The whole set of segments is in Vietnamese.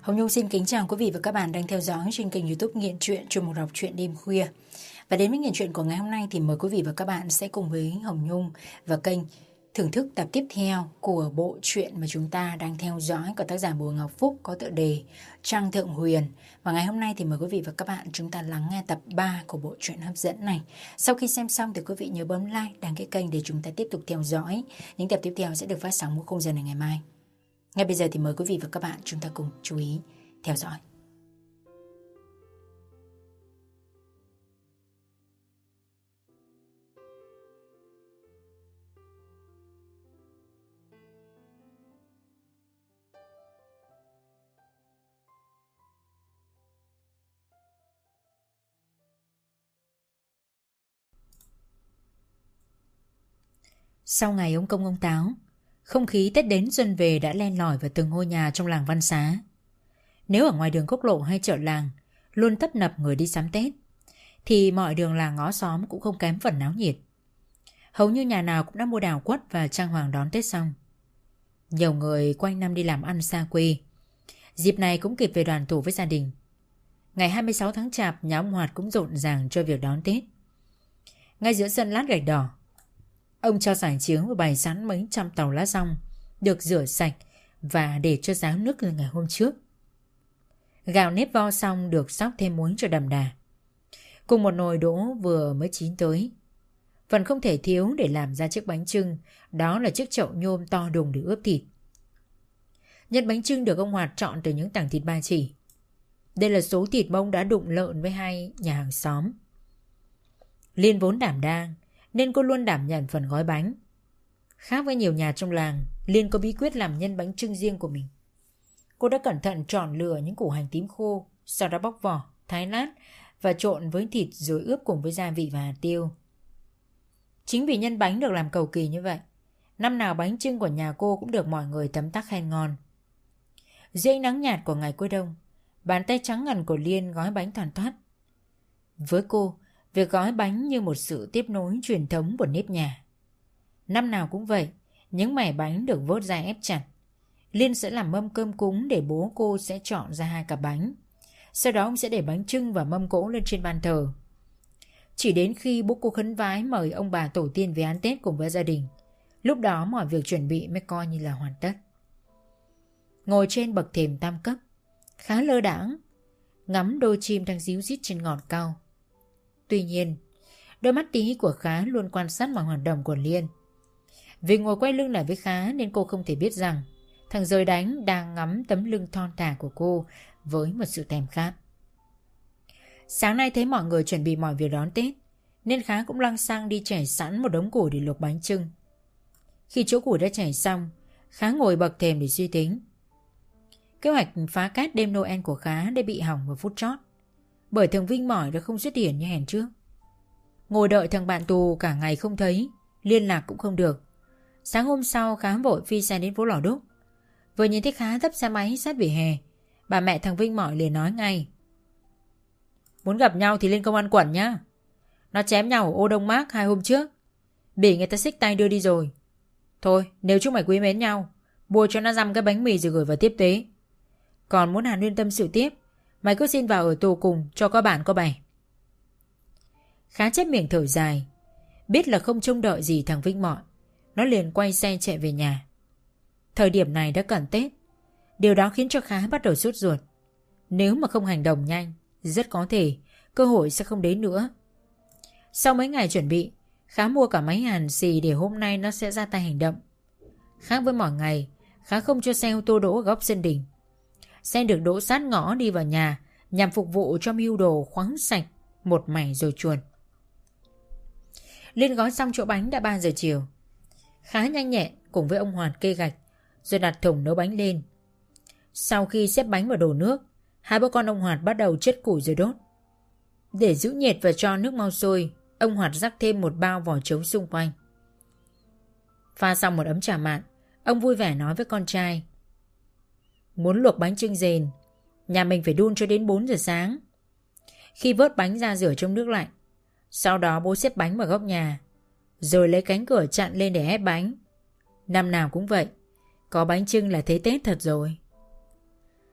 Hồng Nhung xin kính chào quý vị và các bạn đang theo dõi trên kênh YouTube Nghiện Truyện chuyên mục đọc truyện đêm khuya. Và đến với Nghiện Truyện của ngày hôm nay thì mời quý vị và các bạn sẽ cùng với Hồng Nhung và kênh thưởng thức tập tiếp theo của bộ truyện mà chúng ta đang theo dõi của tác giả Bùi Ngọc Phúc có tựa đề Trăng Thượng Huyền. Và ngày hôm nay thì mời quý vị và các bạn chúng ta lắng nghe tập 3 của bộ truyện hấp dẫn này. Sau khi xem xong thì quý vị nhớ bấm like, đăng ký kênh để chúng ta tiếp tục theo dõi. Những tập tiếp theo sẽ được phát sóng vào khung giờ này ngày mai. Ngay bây giờ thì mời quý vị và các bạn chúng ta cùng chú ý theo dõi. Sau ngày ông Công ông Táo, không khí Tết đến xuân về đã len lỏi vào từng ngôi nhà trong làng Văn Xá. Nếu ở ngoài đường quốc lộ hay chợ làng luôn tấp nập người đi sắm Tết, thì mọi đường làng ngõ xóm cũng không kém phần náo nhiệt. Hầu như nhà nào cũng đã mua đào quất và trang hoàng đón Tết xong. Nhiều người quanh năm đi làm ăn xa quê, dịp này cũng kịp về đoàn tụ với gia đình. Ngày 26 tháng Chạp, nhà ông Hoạt cũng rộn ràng cho việc đón Tết. Ngay giữa sân lát gạch đỏ, ông cho giải chiếu và bày sẵn mấy trăm tàu lá rong được rửa sạch và để cho ráo nước từ ngày hôm trước. Gạo nếp vo xong được xóc thêm muối cho đậm đà, cùng một nồi đỗ vừa mới chín tới. Phần không thể thiếu để làm ra chiếc bánh chưng, đó là chiếc chậu nhôm to đùng để ướp thịt. Nhân bánh chưng được ông Hoạt chọn từ những tảng thịt ba chỉ. Đây là số thịt mà ông đã đụng lợn với hai nhà hàng xóm. Liên vốn đảm đang nên cô luôn đảm nhận phần gói bánh. Khác với nhiều nhà trong làng, Liên có bí quyết làm nhân bánh chưng riêng của mình. Cô đã cẩn thận chọn lựa những củ hành tím khô, sau đó bóc vỏ, thái lát và trộn với thịt rồi ướp cùng với gia vị và hạt tiêu. Chính vì nhân bánh được làm cầu kỳ như vậy, năm nào bánh chưng của nhà cô cũng được mọi người tấm tắc khen ngon. Dưới ánh nắng nhạt của ngày cuối đông, bàn tay trắng ngần của Liên gói bánh thoăn thoắt. Với cô, việc gói bánh như một sự tiếp nối truyền thống của nếp nhà. Năm nào cũng vậy, những mẻ bánh được vớt ra ép chặt. Liên sẽ làm mâm cơm cúng để bố cô sẽ chọn ra 2 cặp bánh. Sau đó ông sẽ để bánh chưng và mâm cỗ lên trên bàn thờ. Chỉ đến khi bố cô khấn vái mời ông bà tổ tiên về ăn Tết cùng với gia đình, lúc đó mọi việc chuẩn bị mới coi như là hoàn tất. Ngồi trên bậc thềm tam cấp, khá lơ đãng, ngắm đôi chim đang ríu rít trên ngọn cau. Tuy nhiên, đôi mắt tí của Khá luôn quan sát mọi hoạt động của Liên. Vì ngồi quay lưng lại với Khá nên cô không thể biết rằng thằng Rời Đánh đang ngắm tấm lưng thon thả của cô với một sự thèm khát. Sáng nay thấy mọi người chuẩn bị mọi việc đón Tết, nên Khá cũng lăng xăng đi chảy sẵn một đống củi để luộc bánh chưng. Khi chỗ củi đã chảy xong, Khá ngồi bậc thềm để suy tính. Kế hoạch phá cát đêm Noel của Khá đã bị hỏng vào phút chót, bởi thằng Vinh mỏi đã không xuất hiện như hẹn trước. Ngồi đợi thằng bạn tù cả ngày không thấy, liên lạc cũng không được. Sáng hôm sau, Khá vội phi xe đến phố Lò Đúc. Vừa nhìn thấy Khá tấp xe máy sát vỉa hè, bà mẹ thằng Vinh mỏi liền nói ngay: "Muốn gặp nhau thì lên công an quận nhá. Nó chém nhau ở ô Đông Mác 2 hôm trước, bị người ta xích tay đưa đi rồi. Thôi, nếu chúng mày quý mến nhau, mua cho nó dăm cái bánh mì rồi gửi vào tiếp tế. Còn muốn hàn huyên tâm sự tiếp, mày cứ xin vào ở tù cùng cho có bạn có bè." Khá chép miệng thở dài, biết là không trông đợi gì thằng Vinh mọi, nó liền quay xe chạy về nhà. Thời điểm này đã cận Tết, điều đó khiến cho Khá bắt đầu sốt ruột. Nếu mà không hành động nhanh, rất có thể cơ hội sẽ không đến nữa. Sau mấy ngày chuẩn bị, Khá mua cả máy hàn xì để hôm nay nó sẽ ra tay hành động. Khác với mọi ngày, Khá không cho xe ô tô đỗ ở góc sân đình. Xe được đỗ sát ngõ đi vào nhà nhằm phục vụ cho mưu đồ khoáng sạch một mảy rồi chuồn. Liên gói xong chỗ bánh đã 3 giờ chiều. Khá nhanh nhẹn cùng với ông Hoạt kê gạch rồi đặt thùng nấu bánh lên. Sau khi xếp bánh vào đổ nước, hai bố con ông Hoạt bắt đầu chất củi rồi đốt. Để giữ nhiệt và cho nước mau sôi, ông Hoạt rắc thêm một bao vỏ trấu xung quanh. Pha xong một ấm trà mặn, ông vui vẻ nói với con trai: "Muốn luộc bánh chưng dền, nhà mình phải đun cho đến 4 giờ sáng. Khi vớt bánh ra rửa trong nước lạnh, sau đó bố xếp bánh vào góc nhà, rồi lấy cánh cửa chặn lên để ép bánh. Năm nào cũng vậy, có bánh chưng là thấy Tết thật rồi."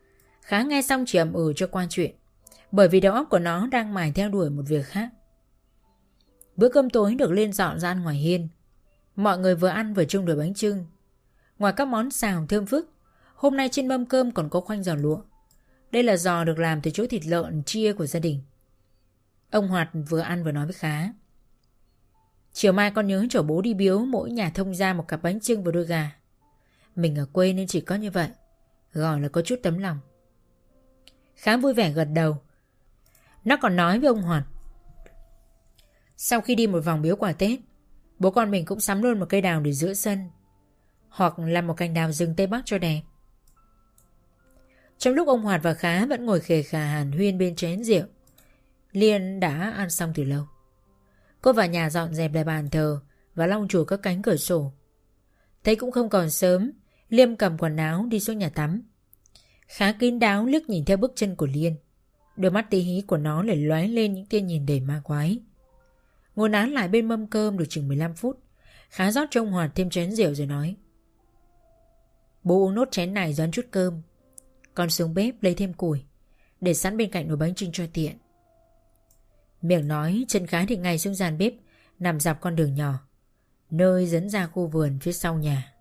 Khá nghe xong chỉ ậm ừ cho qua chuyện, bởi vì đầu óc của nó đang mải theo đuổi một việc khác. Bữa cơm tối được Liên dọn ra ăn ngoài hiên. Mọi người vừa ăn vừa chung đùi bánh chưng. Ngoài các món xào thơm phức, hôm nay trên mâm cơm còn có khoanh giò lụa. Đây là giò được làm từ chỗ thịt lợn chia của gia đình. Ông Hoạt vừa ăn vừa nói với Khá: chiều mai con nhớ chở bố đi biếu mỗi nhà thông gia một cặp bánh chưng và đôi gà. Mình ở quê nên chỉ có như vậy, gọi là có chút tấm lòng. Khá vui vẻ gật đầu. Nó còn nói với ông Hoạt: sau khi đi một vòng biếu quà Tết, bố con mình cũng sắm luôn một cây đào để giữa sân, hoặc làm một cành đào rừng Tây Bắc cho đẹp. Trong lúc ông Hoạt và Khá vẫn ngồi khề khà hàn huyên bên chén rượu, Liên đã ăn xong từ lâu. Cô vào nhà dọn dẹp lại bàn thờ và lau chùi các cánh cửa sổ. Thấy cũng không còn sớm, Liêm cầm quần áo đi xuống nhà tắm. Khá kín đáo liếc nhìn theo bước chân của Liên. Đôi mắt tí hí của nó lại lóe lên những tia nhìn đầy ma quái. Ngồi nán lại bên mâm cơm được chừng 15 phút, Khá rót cho ông Hoạt thêm chén rượu rồi nói: bố uống nốt chén này rồi ăn chút cơm. Con xuống bếp lấy thêm củi, để sẵn bên cạnh nồi bánh chưng cho tiện. Miệng nói, chân Khá thì ngay xuống gian bếp nằm dọc con đường nhỏ, nơi dẫn ra khu vườn phía sau nhà.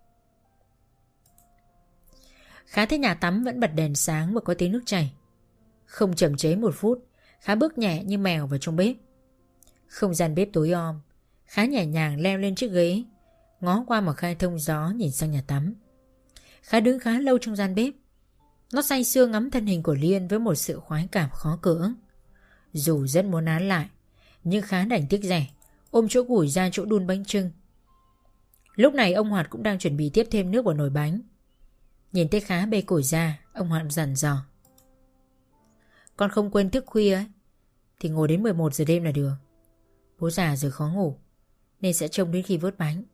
Khá thấy nhà tắm vẫn bật đèn sáng và có tiếng nước chảy. Không chậm chế một phút, Khá bước nhẹ như mèo vào trong bếp. Không gian bếp tối om, Khá nhẹ nhàng leo lên chiếc ghế, ngó qua một khe thông gió nhìn sang nhà tắm. Khá đứng khá lâu trong gian bếp. Nó say sưa ngắm thân hình của Liên với một sự khoái cảm khó cưỡng. Dù rất muốn nán lại, nhưng Khá đành tiếc rẻ, ôm chỗ củi ra chỗ đun bánh chưng. Lúc này ông Hoạt cũng đang chuẩn bị tiếp thêm nước vào nồi bánh. Nhìn thấy Khá bê củi ra, ông Hoạt dặn dò: con không quên thức khuya ấy, thì ngồi đến 11 giờ đêm là được. Bố già rồi khó ngủ, nên sẽ trông đến khi vớt bánh.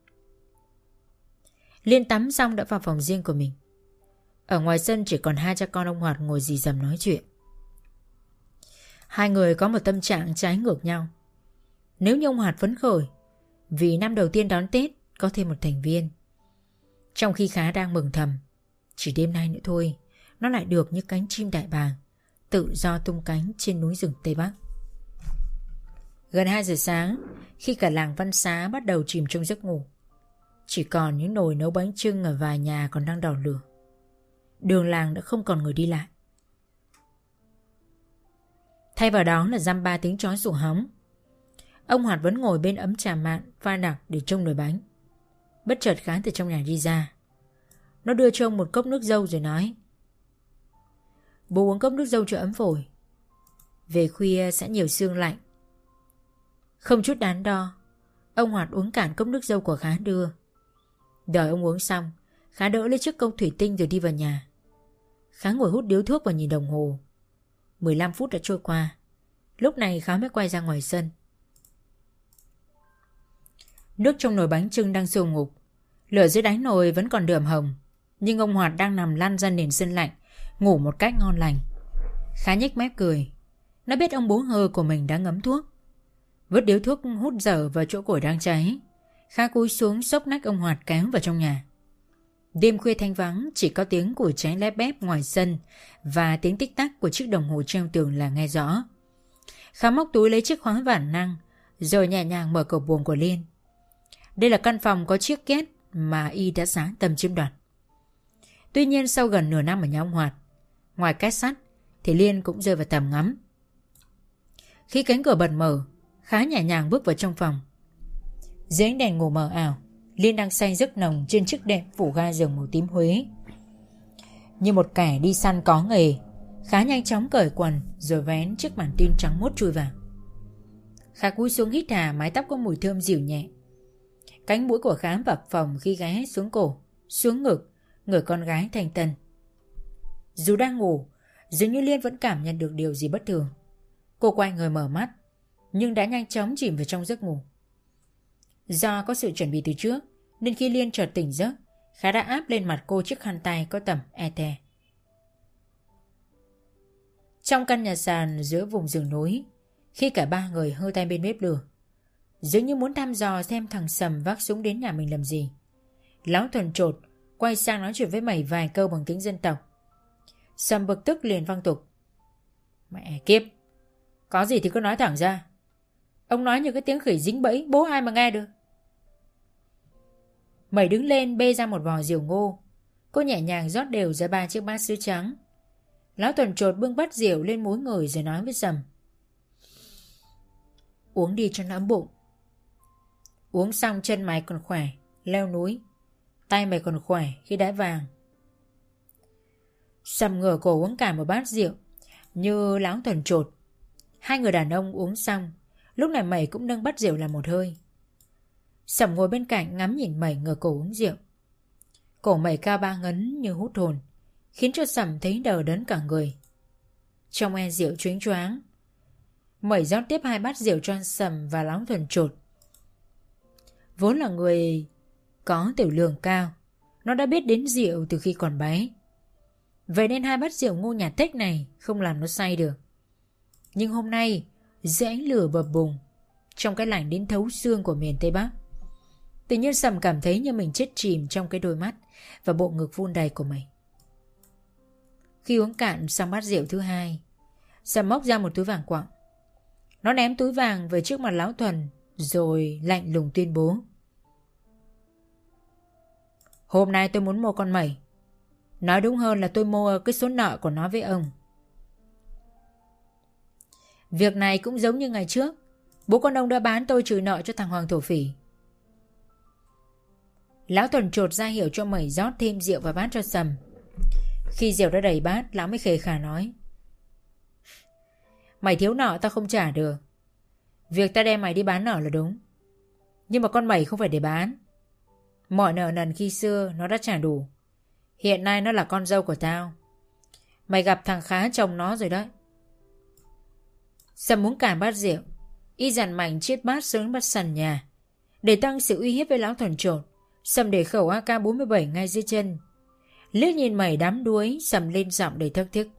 Liên tắm xong đã vào phòng riêng của mình. Ở ngoài sân chỉ còn hai cha con ông Hoạt ngồi rì rầm nói chuyện. Hai người có một tâm trạng trái ngược nhau. Nếu như ông Hoạt phấn khởi vì năm đầu tiên đón Tết có thêm một thành viên, trong khi Khá đang mừng thầm, chỉ đêm nay nữa thôi nó lại được như cánh chim đại bàng tự do tung cánh trên núi rừng Tây Bắc. Gần 2 giờ sáng, khi cả làng Văn Xá bắt đầu chìm trong giấc ngủ, chỉ còn những nồi nấu bánh chưng ở vài nhà còn đang đỏ lửa. Đường làng đã không còn người đi lại. Thay vào đó là dăm ba tiếng chó sủa hóng. Ông Hoạt vẫn ngồi bên ấm trà mạn pha đặc để trông nồi bánh. Bất chợt Khá từ trong nhà đi ra. Nó đưa cho ông một cốc nước dâu rồi nói: bố uống cốc nước dâu cho ấm phổi, về khuya sẽ nhiều sương lạnh. Không chút đắn đo, ông Hoạt uống cạn cốc nước dâu của Khá đưa. Đợi ông uống xong, Khá đỡ lấy chiếc cốc thủy tinh rồi đi vào nhà. Khá ngồi hút điếu thuốc và nhìn đồng hồ. 15 phút đã trôi qua. Lúc này Khá mới quay ra ngoài sân. Nước trong nồi bánh chưng đang sôi ngục. Lửa dưới đáy nồi vẫn còn đượm hồng, nhưng ông Hoạt đang nằm lăn ra nền sân lạnh, ngủ một cách ngon lành. Khá nhếch mép cười. Nó biết ông bố hơ của mình đã ngấm thuốc. Vứt điếu thuốc hút dở vào chỗ củi đang cháy, Khá cúi xuống xốc nách ông Hoạt kéo vào trong nhà. Đêm khuya thanh vắng, chỉ có tiếng củi cháy lép bép ngoài sân và tiếng tích tắc của chiếc đồng hồ treo tường là nghe rõ. Khá móc túi lấy chiếc khóa vản năng, rồi nhẹ nhàng mở cửa buồng của Liên. Đây là căn phòng có chiếc két mà y đã sáng tâm chiếm đoạt. Tuy nhiên sau gần nửa năm ở nhà ông Hoạt, ngoài két sắt thì Liên cũng rơi vào tầm ngắm. Khi cánh cửa bật mở, Khá nhẹ nhàng bước vào trong phòng. Dưới ánh đèn ngủ mờ ảo, Liên đang say giấc nồng trên chiếc đệm phủ ga giường màu tím Huế. Như một kẻ đi săn có nghề, Khá nhanh chóng cởi quần rồi vén chiếc màn tin trắng muốt chui vào. Khá cúi xuống hít hà mái tóc có mùi thơm dịu nhẹ. Cánh mũi của Khá phập phồng khi ghé xuống cổ, xuống ngực người con gái thanh tân. Dù đang ngủ, dường như Liên vẫn cảm nhận được điều gì bất thường. Cô quay người mở mắt, nhưng đã nhanh chóng chìm vào trong giấc ngủ. Do có sự chuẩn bị từ trước, nên khi Liên chợt tỉnh giấc, Khá đã áp lên mặt cô chiếc khăn tay có tẩm ete. Trong căn nhà sàn giữa vùng rừng núi, khi cả ba người hơ tay bên bếp lửa, dường như muốn thăm dò xem thằng Sầm vác súng đến nhà mình làm gì, Lão Thuần chột quay sang nói chuyện với mày vài câu bằng tiếng dân tộc. Sầm bực tức liền văng tục. Mẹ kiếp, có gì thì cứ nói thẳng ra. Ông nói như cái tiếng khỉ dính bẫy, bố ai mà nghe được. Mẩy đứng lên bê ra một vò rượu ngô. Cô nhẹ nhàng rót đều ra 3 chiếc bát sứ trắng. Lão Tuần chột bưng bát rượu lên múi người rồi nói với Sầm. Uống đi cho nó ấm bụng. Uống xong chân mày còn khỏe, leo núi. Tay mày còn khỏe khi đá vàng. Sầm ngửa cổ uống cả một bát rượu như lão Tuần chột. Hai người đàn ông uống xong, lúc này Mẩy cũng nâng bát rượu làm một hơi. Sầm ngồi bên cạnh ngắm nhìn Mẩy ngửa cổ uống rượu. Cổ Mẩy cao 3 ngấn như hút hồn, khiến cho Sầm thấy đờ đẫn cả người. Trong e rượu choáng choáng, Mẩy rót tiếp 2 bát rượu cho Sầm và lão Tuần chột. Vốn là người có tiểu lượng cao, nó đã biết đến rượu từ khi còn bé. Vậy nên 2 bát rượu ngô nhà Thích này không làm nó say được. Nhưng hôm nay, dưới ánh lửa bập bùng, trong cái lạnh đến thấu xương của miền Tây Bắc, tự nhiên Sầm cảm thấy như mình chết chìm trong cái đôi mắt và bộ ngực vun đầy của mình. Khi uống cạn xong bát rượu thứ 2, Sầm móc ra một túi vàng quặng. Nó ném túi vàng về trước mặt lão Thuần rồi lạnh lùng tuyên bố. Hôm nay tôi muốn mua con Mẩy. Nói đúng hơn là tôi mua cái số nợ của nó với ông. Việc này cũng giống như ngày trước, bố con ông đã bán tôi trừ nợ cho thằng Hoàng thổ phỉ. Lão Tuần chột ra hiệu cho Mẩy rót thêm rượu vào bát cho Sầm. Khi rượu đã đầy bát, lão mới khề khà nói. Mày thiếu nợ tao không trả được. Việc ta đem mày đi bán nợ là đúng. Nhưng mà con Mẩy không phải để bán. Mọi nợ nần khi xưa nó đã trả đủ. Hiện nay nó là con dâu của tao. Mày gặp thằng Khá chồng nó rồi đấy. Sầm muốn cản bát rượu, y dằn mạnh chiết bát xuống bắt sàn nhà. Để tăng sự uy hiếp với lão Thuần chột, Sầm để khẩu AK-47 ngay dưới chân. Liếc nhìn Mẩy đám đuối, Sầm lên giọng đầy thất thức.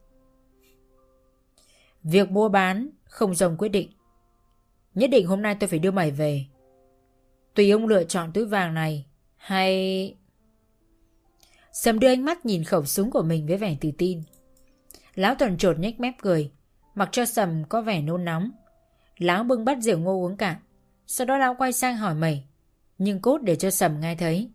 Việc mua bán không dòng quyết định. Nhất định hôm nay tôi phải đưa mày về. Tùy ông lựa chọn túi vàng này hay... Sầm đưa ánh mắt nhìn khẩu súng của mình với vẻ tự tin. Lão Tuần chột nhếch mép cười, mặc cho Sầm có vẻ nôn nóng. Lão bưng bát rượu ngô uống cạn. Sau đó lão quay sang hỏi Mẩy, nhưng cốt để cho Sầm nghe thấy.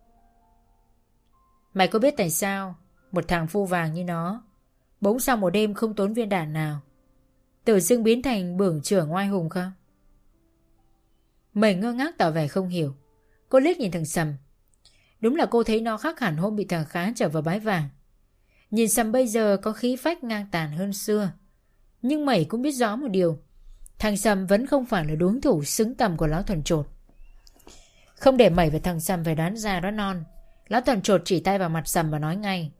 Mày có biết tại sao một thằng phu vàng như nó bỗng sau một đêm không tốn viên đạn nào tự dưng biến thành bưởng trưởng oai hùng không? Mẩy ngơ ngác tỏ vẻ không hiểu. Cô liếc nhìn thằng Sầm. Đúng là cô thấy nó khác hẳn hôm bị thằng Khá trở vào bãi vàng. Nhìn Sầm bây giờ có khí phách ngang tàn hơn xưa. Nhưng Mẩy cũng biết rõ một điều, thằng Sầm vẫn không phải là đối thủ xứng tầm của lão Thuần chột. Không để Mẩy và thằng Sầm phải đoán già đoán non, lão Thuần chột chỉ tay vào mặt Sầm và nói ngay.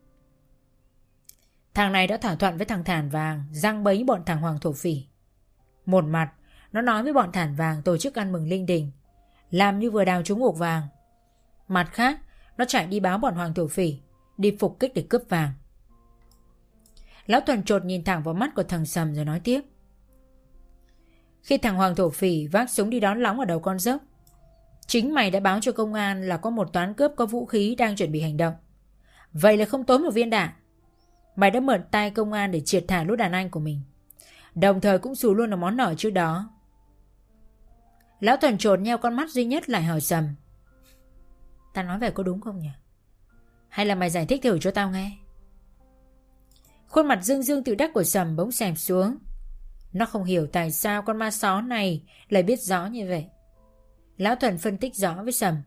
Thằng này đã thỏa thuận với thằng Thản Vàng giăng bẫy bọn thằng Hoàng thổ phỉ. Một mặt nó nói với bọn Thản Vàng tổ chức ăn mừng linh đình, làm như vừa đào trúng ổ vàng. Mặt khác nó chạy đi báo bọn Hoàng thổ phỉ đi phục kích để cướp vàng. Lão Thuần chột nhìn thẳng vào mắt của thằng Sầm rồi nói tiếp. Khi thằng Hoàng thổ phỉ vác súng đi đón lõng ở đầu con dốc, chính mày đã báo cho công an là có một toán cướp có vũ khí đang chuẩn bị hành động. Vậy là không tốn một viên đạn. Mày đã mượn tay công an để triệt thả lũ đàn anh của mình, đồng thời cũng xù luôn là món nợ trước đó. Lão Thuần chột nheo con mắt duy nhất lại hỏi Sầm. Ta nói vậy có đúng không nhỉ? Hay là mày giải thích thử cho tao nghe? Khuôn mặt dương dương tự đắc của Sầm bỗng xẹp xuống. Nó không hiểu tại sao con ma só này lại biết rõ như vậy. Lão Thuần phân tích rõ với Sầm.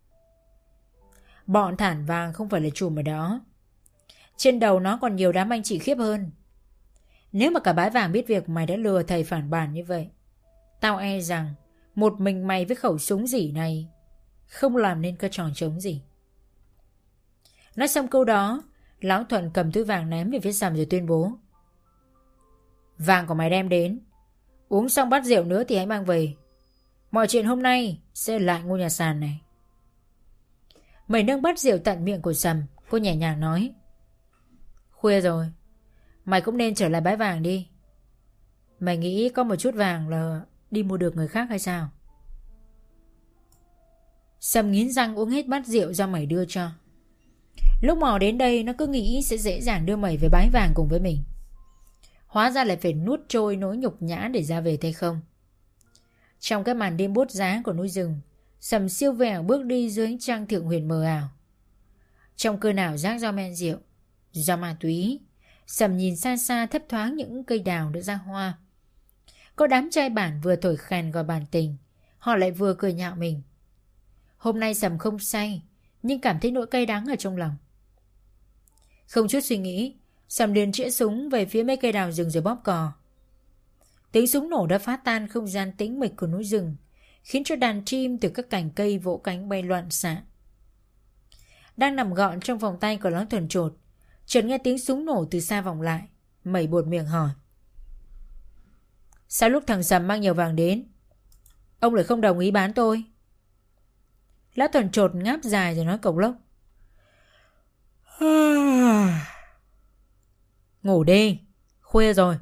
Bọn Thản Vàng không phải là chùm ở đó. Trên đầu nó còn nhiều đám anh chị khiếp hơn. Nếu mà cả bãi vàng biết việc mày đã lừa thầy phản bản như vậy, tao e rằng một mình mày với khẩu súng rỉ này không làm nên cái trò trống gì. Nói xong câu đó, lão Thuần cầm túi vàng ném về phía Sầm rồi tuyên bố. Vàng của mày đem đến, uống xong bát rượu nữa thì hãy mang về. Mọi chuyện hôm nay sẽ lại ngôi nhà sàn này. Mày nâng bát rượu tận miệng của Sầm. Cô nhẹ nhàng nói. Khuya rồi, mày cũng nên trở lại bãi vàng đi. Mày nghĩ có một chút vàng là đi mua được người khác hay sao? Sầm nghiến răng uống hết bát rượu do mày đưa cho. Lúc mò đến đây nó cứ nghĩ sẽ dễ dàng đưa mày về bái vàng cùng với mình. Hóa ra lại phải nuốt trôi nỗi nhục nhã để ra về tay không. Trong cái màn đêm buốt giá của núi rừng, Sầm siêu vẹo bước đi dưới ánh trăng thượng huyền mờ ảo. Trong cơn ảo giác do men rượu, do ma túy, Sầm nhìn xa xa thấp thoáng những cây đào đã ra hoa. Có đám trai bản vừa thổi khèn gọi bản tình, họ lại vừa cười nhạo mình. Hôm nay Sầm không say, nhưng cảm thấy nỗi cay đắng ở trong lòng. Không chút suy nghĩ, Sầm liền chĩa súng về phía mấy cây đào rừng rồi bóp cò. Tiếng súng nổ đã phá tan không gian tĩnh mịch của núi rừng, khiến cho đàn chim từ các cành cây vỗ cánh bay loạn xạ. Đang nằm gọn trong vòng tay của Lão Thuần Chột, chợt nghe tiếng súng nổ từ xa vọng lại. Mẩy buột miệng hỏi: sao lúc thằng Sầm mang nhiều vàng đến, ông lại không đồng ý bán tôi? Lão Thuần Chột ngáp dài rồi nói cộc lốc: ngủ đi, khuya rồi.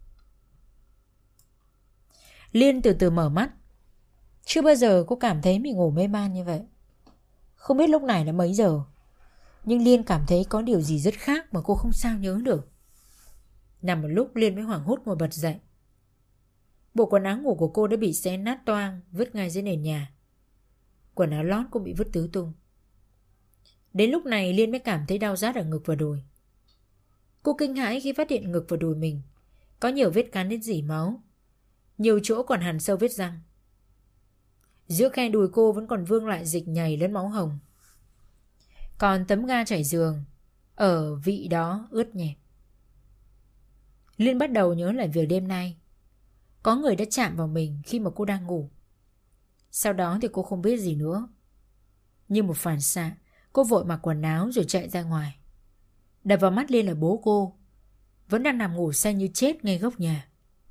Liên từ từ mở mắt. Chưa bao giờ cô cảm thấy mình ngủ mê man như vậy. Không biết lúc này là mấy giờ, nhưng Liên cảm thấy có điều gì rất khác mà cô không sao nhớ được. Nằm một lúc Liên mới hoảng hốt ngồi bật dậy. Bộ quần áo ngủ của cô đã bị xé nát toang, vứt ngay dưới nền nhà. Quần áo lót cũng bị vứt tứ tung. Đến lúc này Liên mới cảm thấy đau rát ở ngực và đùi. Cô kinh hãi khi phát hiện ngực và đùi mình có nhiều vết cắn đến rỉ máu, nhiều chỗ còn hằn sâu vết răng. Giữa khe đùi cô vẫn còn vương lại dịch nhầy lẫn máu hồng. Còn tấm ga trải giường ở vị đó ướt nhẹp. Liên bắt đầu nhớ lại việc đêm nay có người đã chạm vào mình khi mà cô đang ngủ. Sau đó thì cô không biết gì nữa. Như một phản xạ, cô vội mặc quần áo rồi chạy ra ngoài. Đập vào mắt Liên là bố cô, vẫn đang nằm ngủ say như chết ngay góc nhà.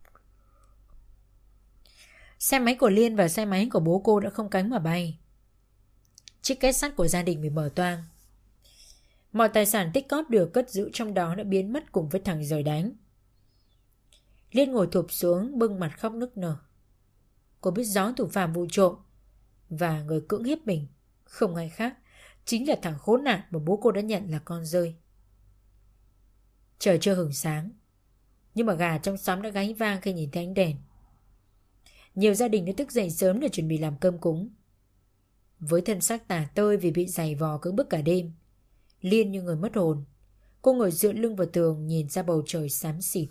Xe máy của Liên và xe máy của bố cô đã không cánh mà bay. Chiếc két sắt của gia đình bị mở toang. Mọi tài sản tích cóp được cất giữ trong đó đã biến mất cùng với thằng giời đánh. Liên ngồi thụp xuống bưng mặt khóc nức nở. Cô biết rõ thủ phạm vụ trộm và người cưỡng hiếp mình không ai khác, chính là thằng khốn nạn mà bố cô đã nhận là con rơi. Trời chưa hửng sáng, nhưng mà gà trong xóm đã gáy vang khi nhìn thấy ánh đèn. Nhiều gia đình đã thức dậy sớm để chuẩn bị làm cơm cúng. Với thân xác tả tơi vì bị giày vò cưỡng bức cả đêm, Liên như người mất hồn. Cô ngồi dựa lưng vào tường nhìn ra bầu trời xám xịt.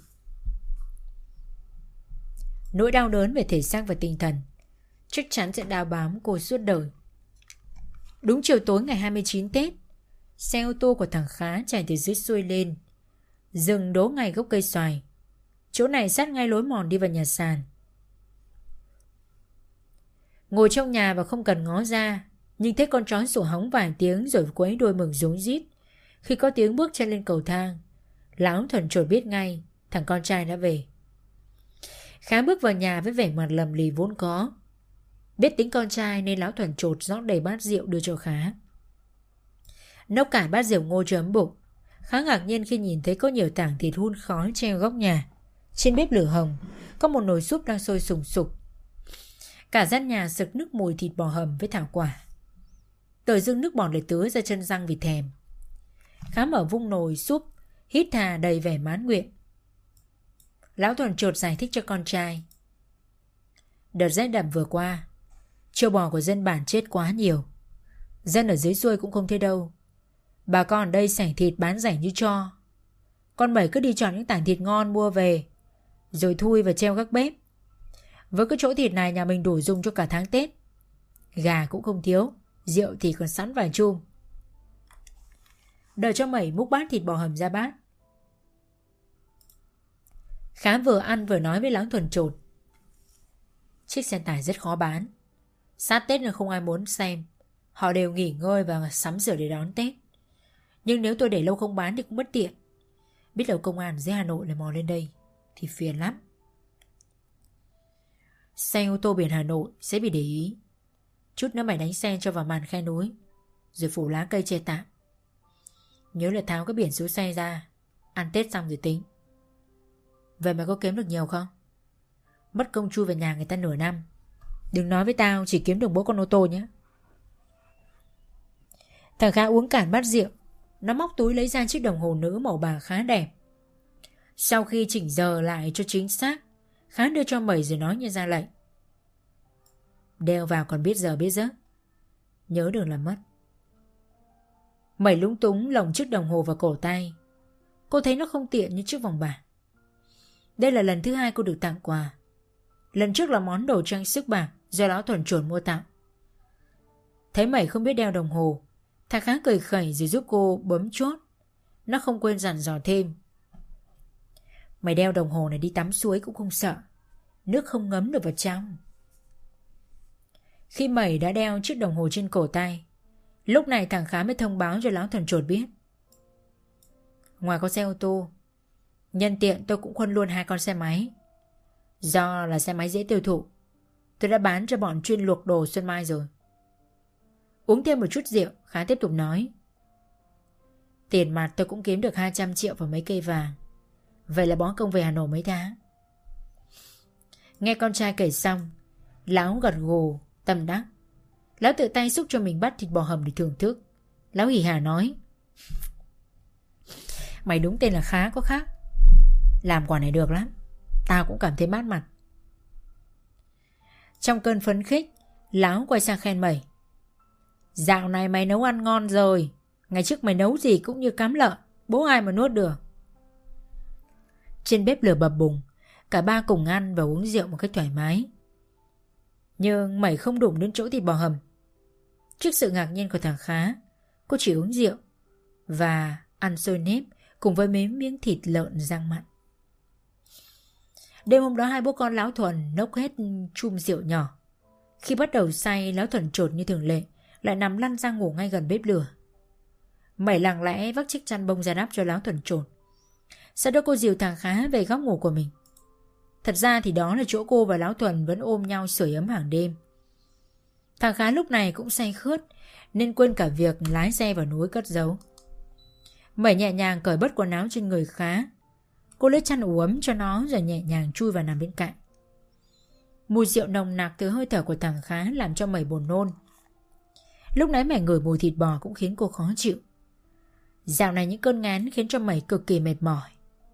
Nỗi đau đớn về thể xác và tinh thần chắc chắn sẽ đeo bám cô suốt đời. Đúng chiều tối ngày 29 Tết, xe ô tô của thằng Khá chạy từ dưới xuôi lên, dừng đỗ ngay gốc cây xoài. Chỗ này sát ngay lối mòn đi vào nhà sàn. Ngồi trong nhà và không cần ngó ra, nhưng thấy con chó sủa hóng vài tiếng rồi quấy đôi mừng rối rít. Khi có tiếng bước chân lên cầu thang, Lão Thuần Chột biết ngay thằng con trai đã về. Khá bước vào nhà với vẻ mặt lầm lì vốn có. Biết tính con trai nên Lão Thuần Chột rót đầy bát rượu đưa cho Khá. Nốc cả bát rượu ngô cho ấm bụng. Khá ngạc nhiên khi nhìn thấy có nhiều tảng thịt hun khói treo góc nhà. Trên bếp lửa hồng có một nồi súp đang sôi sùng sục. Cả gian nhà sực nước mùi thịt bò hầm với thảo quả. Tự dưng nước bọt lại tứa ra chân răng vì thèm. Khá mở vung nồi súp, hít hà đầy vẻ mãn nguyện. Lão Thuần Chột giải thích cho con trai. Đợt rét đậm vừa qua, trâu bò của dân bản chết quá nhiều. Dân ở dưới xuôi cũng không thấy đâu. Bà con ở đây sảnh thịt bán rẻ như cho. Con Bảy cứ đi chọn những tảng thịt ngon mua về, rồi thui và treo các bếp. Với cái chỗ thịt này nhà mình đủ dùng cho cả tháng Tết. Gà cũng không thiếu, rượu thì còn sẵn vài chum. Đợi cho Mẩy múc bát thịt bò hầm ra bát. Khá vừa ăn vừa nói với Lão Thuần Chột. Chiếc xe tải rất khó bán. Sát Tết nên không ai muốn xem. Họ đều nghỉ ngơi và sắm sửa để đón Tết. Nhưng nếu tôi để lâu không bán thì cũng bất tiện. Biết đâu công an dưới Hà Nội lại mò lên đây thì phiền lắm. Xe ô tô biển Hà Nội sẽ bị để ý. Chút nữa mày đánh xe cho vào màn khe núi, rồi phủ lá cây che tạm. Nhớ là tháo cái biển số xe ra, ăn Tết xong rồi tính. Vậy mày có kiếm được nhiều không? Mất công chui về nhà người ta nửa năm. Đừng nói với tao chỉ kiếm được mỗi con ô tô nhé. Thằng Khá uống cạn bát rượu, Nó móc túi lấy ra chiếc đồng hồ nữ màu bạc khá đẹp. Sau khi chỉnh giờ lại cho chính xác, Khá đưa cho Mẩy rồi nói như ra lệnh. Đeo vào còn biết giờ biết giấc, nhớ đừng làm mất. Mẩy lúng túng lồng chiếc đồng hồ vào cổ tay. Cô thấy nó không tiện như chiếc vòng bạc. Đây là lần thứ hai cô được tặng quà. Lần trước là món đồ trang sức bạc do lão Thuần Chuồn mua tặng. Thấy Mẩy không biết đeo đồng hồ, thằng Khá cười khẩy rồi giúp cô bấm chốt. Nó không quên dặn dò thêm. Mày đeo đồng hồ này đi tắm suối cũng không sợ, nước không ngấm được vào trong. Khi Mẩy đã đeo chiếc đồng hồ trên cổ tay, lúc này thằng Khá mới thông báo cho lão Thuần Chuồn biết. Ngoài có xe ô tô, nhân tiện tôi cũng khuân luôn 2 con xe máy. Do là xe máy dễ tiêu thụ, tôi đã bán cho bọn chuyên luộc đồ Xuân Mai rồi. Uống thêm một chút rượu, Khá tiếp tục nói. Tiền mặt tôi cũng kiếm được 200 triệu vào mấy cây vàng. Vậy là bó công về Hà Nội mấy tháng. Nghe con trai kể xong, lão gật gù tâm đắc. Lão tự tay xúc cho mình bát thịt bò hầm để thưởng thức. Lão hỉ hả nói. Mày đúng tên là Khá có khác. Làm quả này được lắm, tao cũng cảm thấy mát mặt. Trong cơn phấn khích, lão quay sang khen Mẩy. Dạo này mày nấu ăn ngon rồi. Ngày trước mày nấu gì cũng như cám lợn, bố ai mà nuốt được. Trên bếp lửa bập bùng, cả ba cùng ăn và uống rượu một cách thoải mái. Nhưng Mẩy không đụng đến chỗ thịt bò hầm. Trước sự ngạc nhiên của thằng Khá, cô chỉ uống rượu và ăn xôi nếp cùng với mấy miếng thịt lợn rang mặn. Đêm hôm đó hai bố con lão Thuần nốc hết chum rượu nhỏ. Khi bắt đầu say, lão Thuần trột như thường lệ, lại nằm lăn ra ngủ ngay gần bếp lửa. Mẩy lặng lẽ vác chiếc chăn bông ra đắp cho lão Thuần trột. Sau đó cô dìu thằng Khá về góc ngủ của mình. Thật ra thì đó là chỗ cô và lão Thuần vẫn ôm nhau sưởi ấm hàng đêm. Thằng Khá lúc này cũng say khướt nên quên cả việc lái xe vào núi cất giấu. Mẩy nhẹ nhàng cởi bớt quần áo trên người Khá. Cô lấy chăn ủ ấm cho nó rồi nhẹ nhàng chui vào nằm bên cạnh. Mùi rượu nồng nặc từ hơi thở của thằng Khá làm cho Mẩy buồn nôn. Lúc nãy Mẩy ngửi mùi thịt bò cũng khiến cô khó chịu. Dạo này những cơn ngán khiến cho Mẩy cực kỳ mệt mỏi.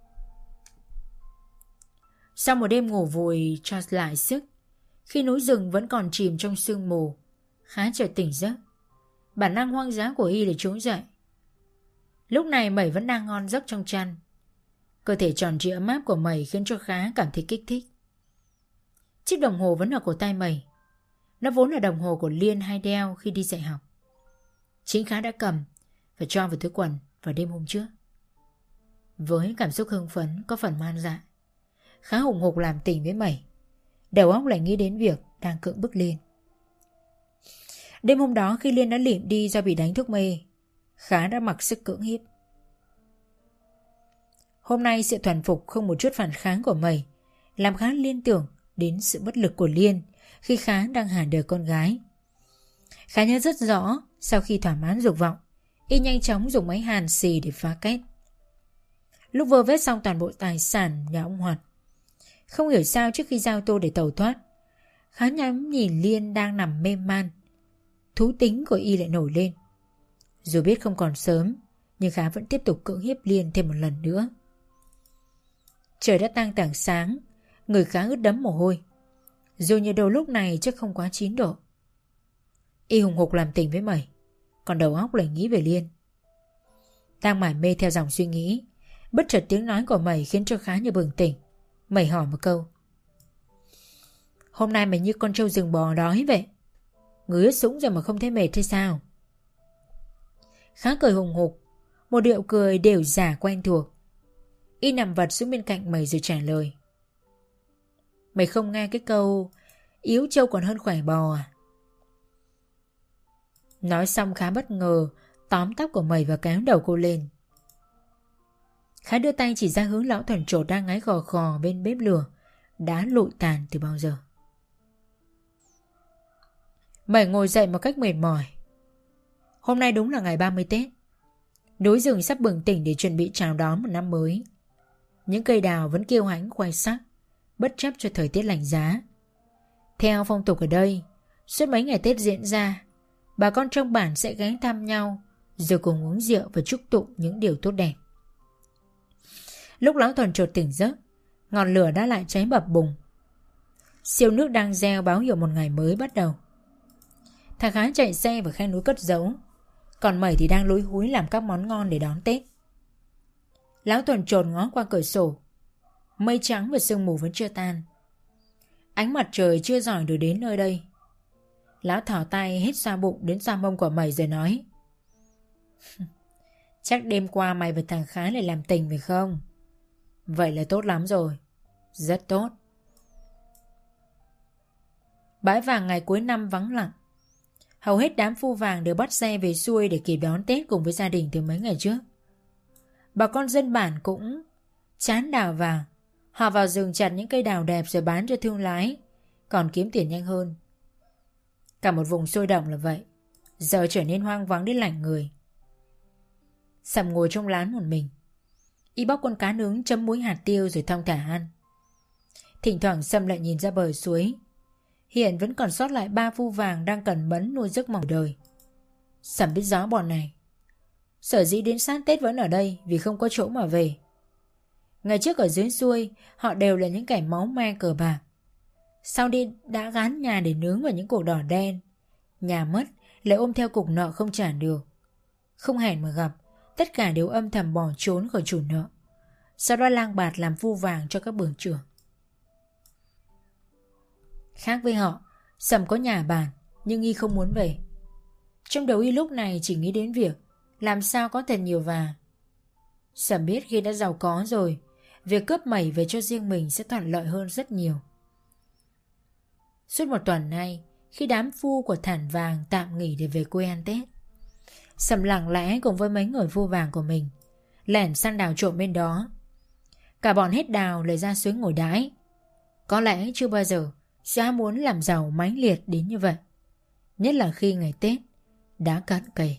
Sau một đêm ngủ vùi cho lại sức, khi núi rừng vẫn còn chìm trong sương mù, Khá chợt tỉnh giấc. Bản năng hoang dã của y để trỗi dậy. Lúc này Mẩy vẫn đang ngon giấc trong chăn. Cơ thể tròn trịa ấm áp của Mẩy khiến cho Khá cảm thấy kích thích. Chiếc đồng hồ vẫn ở cổ tay Mẩy. Nó vốn là đồng hồ của Liên hay đeo khi đi dạy học. Chính Khá đã cầm và cho vào túi quần vào đêm hôm trước. Với cảm xúc hưng phấn có phần man dại, Khá hùng hục làm tình với Mẩy. Đầu óc lại nghĩ đến việc đang cưỡng bức Liên. Đêm hôm đó khi Liên đã lịm đi do bị đánh thuốc mê, Khá đã mặc sức cưỡng hiếp. Hôm nay sự thuần phục không một chút phản kháng của Mẩy làm Khá liên tưởng đến sự bất lực của Liên khi Khá đang hàn đời con gái. Khá nhớ rất rõ, sau khi thỏa mãn dục vọng, y nhanh chóng dùng máy hàn xì để phá kết. Lúc vơ vét xong toàn bộ tài sản nhà ông Hoạt, không hiểu sao trước khi giao tô để tẩu thoát, Khá nhắm nhìn Liên đang nằm mê man. Thú tính của y lại nổi lên. Dù biết không còn sớm, nhưng Khá vẫn tiếp tục cưỡng hiếp Liên thêm một lần nữa. Trời đã tang tảng sáng, người Khá ướt đẫm mồ hôi. Dù nhiệt độ lúc này chắc không quá 9 độ. Y hùng hục làm tình với Mẩy, còn đầu óc lại nghĩ về Liên. Đang mải mê theo dòng suy nghĩ, bất chợt tiếng nói của Mẩy khiến cho Khá như bừng tỉnh. Mẩy hỏi một câu. Hôm nay mày như con trâu rừng bò đói vậy, người ướt sũng rồi mà không thấy mệt hay sao? Khá cười hùng hục, một điệu cười đều giả quen thuộc. Y nằm vật xuống bên cạnh Mẩy rồi trả lời. Mày không nghe cái câu yếu trâu còn hơn khỏe bò à? Nói xong Khá bất ngờ tóm tóc của Mẩy và kéo đầu cô lên. Khá đưa tay chỉ ra hướng lão Thuần Trột đang ngáy khò khò bên bếp lửa đã lụi tàn từ bao giờ. Mẩy ngồi dậy một cách mệt mỏi. Hôm nay đúng là ngày 30 Tết. Núi rừng sắp bừng tỉnh để chuẩn bị chào đón một năm mới. Những cây đào vẫn kiêu hãnh khoe sắc, bất chấp cho thời tiết lạnh giá. Theo phong tục ở đây, suốt mấy ngày Tết diễn ra, bà con trong bản sẽ ghé thăm nhau rồi cùng uống rượu và chúc tụng những điều tốt đẹp. Lúc Lão Thuần chợt tỉnh giấc, ngọn lửa đã lại cháy bập bùng. Siêu nước đang reo báo hiệu một ngày mới bắt đầu. Thằng Khá chạy xe vào khe núi cất giấu, còn Mẩy thì đang lúi húi làm các món ngon để đón Tết. Lão Thuần trồn ngó qua cửa sổ. Mây trắng và sương mù vẫn chưa tan. Ánh mặt trời chưa rọi được đến nơi đây. Lão thỏ tay hết xoa bụng đến xoa mông của Mẩy rồi nói: Chắc đêm qua mày và thằng Khá lại làm tình phải không? Vậy là tốt lắm rồi. Rất tốt. Bãi vàng ngày cuối năm vắng lặng. Hầu hết đám phu vàng đều bắt xe về xuôi để kịp đón Tết cùng với gia đình từ mấy ngày trước. Bà con dân bản cũng chán đào vàng. Họ vào rừng chặt những cây đào đẹp rồi bán cho thương lái, còn kiếm tiền nhanh hơn. Cả một vùng sôi động là vậy, giờ trở nên hoang vắng đến lạnh người. Sầm ngồi trong lán một mình. Y bóc con cá nướng chấm muối hạt tiêu rồi thong thả ăn. Thỉnh thoảng Sầm lại nhìn ra bờ suối. Hiện vẫn còn sót lại 3 phu vàng đang cần mẫn nuôi giấc mộng đời. Sầm biết rõ bọn này. Sở dĩ đến sát Tết vẫn ở đây vì không có chỗ mà về. Ngày trước ở dưới xuôi, họ đều là những kẻ máu me cờ bạc. Sau đi đã gán nhà để nướng vào những cuộc đỏ đen. Nhà mất lại ôm theo cục nợ không trả được. Không hẹn mà gặp, tất cả đều âm thầm bỏ trốn khỏi chủ nợ. Sau đó lang bạt làm phu vàng cho các bưởng trưởng. Khác với họ, Sầm có nhà bản, nhưng Y không muốn về. Trong đầu Y lúc này chỉ nghĩ đến việc làm sao có thật nhiều vàng. Sầm biết khi đã giàu có rồi, việc cướp Mẩy về cho riêng mình sẽ thuận lợi hơn rất nhiều. Suốt một tuần nay, khi đám phu của Thản Vàng tạm nghỉ để về quê ăn Tết, Sầm lặng lẽ cùng với mấy người phu vàng của mình lẻn sang đào trộm bên đó. Cả bọn hết đào lại ra suối ngồi đãi. Có lẽ chưa bao giờ sẽ muốn làm giàu mãnh liệt đến như vậy, nhất là khi ngày Tết đã cận kề.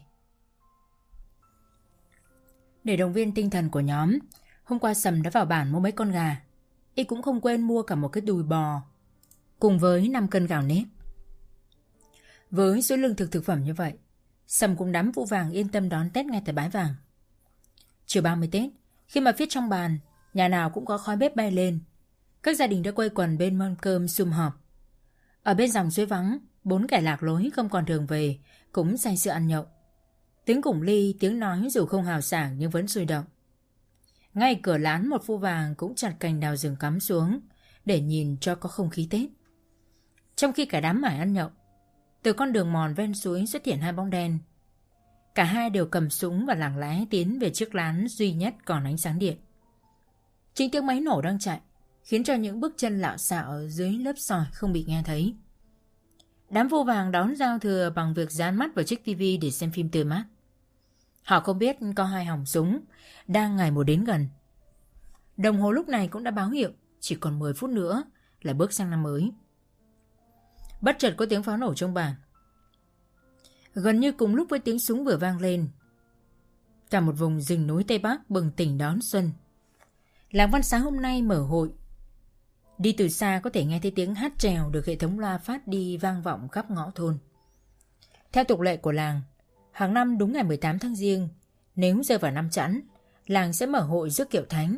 Để động viên tinh thần của nhóm, hôm qua Sầm đã vào bản mua mấy con gà. Y cũng không quên mua cả một cái đùi bò cùng với 5 cân gạo nếp. Với số lương thực phẩm như vậy, Sầm cũng đám phu vàng yên tâm đón Tết ngay tại bãi vàng. Chiều 30 Tết, khi mà phía trong bàn nhà nào cũng có khói bếp bay lên, các gia đình đã quây quần bên mâm cơm sum họp. Ở bên dòng suối vắng, 4 kẻ lạc lối không còn đường về cũng say sưa ăn nhậu. Tiếng củng ly, tiếng nói dù không hào sảng nhưng vẫn sôi động. Ngay cửa lán một phu vàng cũng chặt cành đào rừng cắm xuống để nhìn cho có không khí Tết. Trong khi cả đám mải ăn nhậu, từ con đường mòn ven suối xuất hiện 2 bóng đen. Cả hai đều cầm súng và lảng lẽ tiến về chiếc lán duy nhất còn ánh sáng điện. Chính tiếng máy nổ đang chạy khiến cho những bước chân lạo xạo ở dưới lớp sỏi không bị nghe thấy. Đám phu vàng đón giao thừa bằng việc dán mắt vào chiếc tivi để xem phim tươi mát. Họ không biết có 2 hỏng súng đang ngày một đến gần. Đồng hồ lúc này cũng đã báo hiệu chỉ còn 10 phút nữa là bước sang năm mới. Bất chợt có tiếng pháo nổ trong bản. Gần như cùng lúc với tiếng súng vừa vang lên, cả một vùng rừng núi Tây Bắc bừng tỉnh đón xuân. Làng Văn Xá hôm nay mở hội. Đi từ xa có thể nghe thấy tiếng hát chèo được hệ thống loa phát đi vang vọng khắp ngõ thôn. Theo tục lệ của làng, hàng năm đúng ngày 18 tháng Giêng, nếu rơi vào năm Chẵn, làng sẽ mở hội rước kiệu thánh.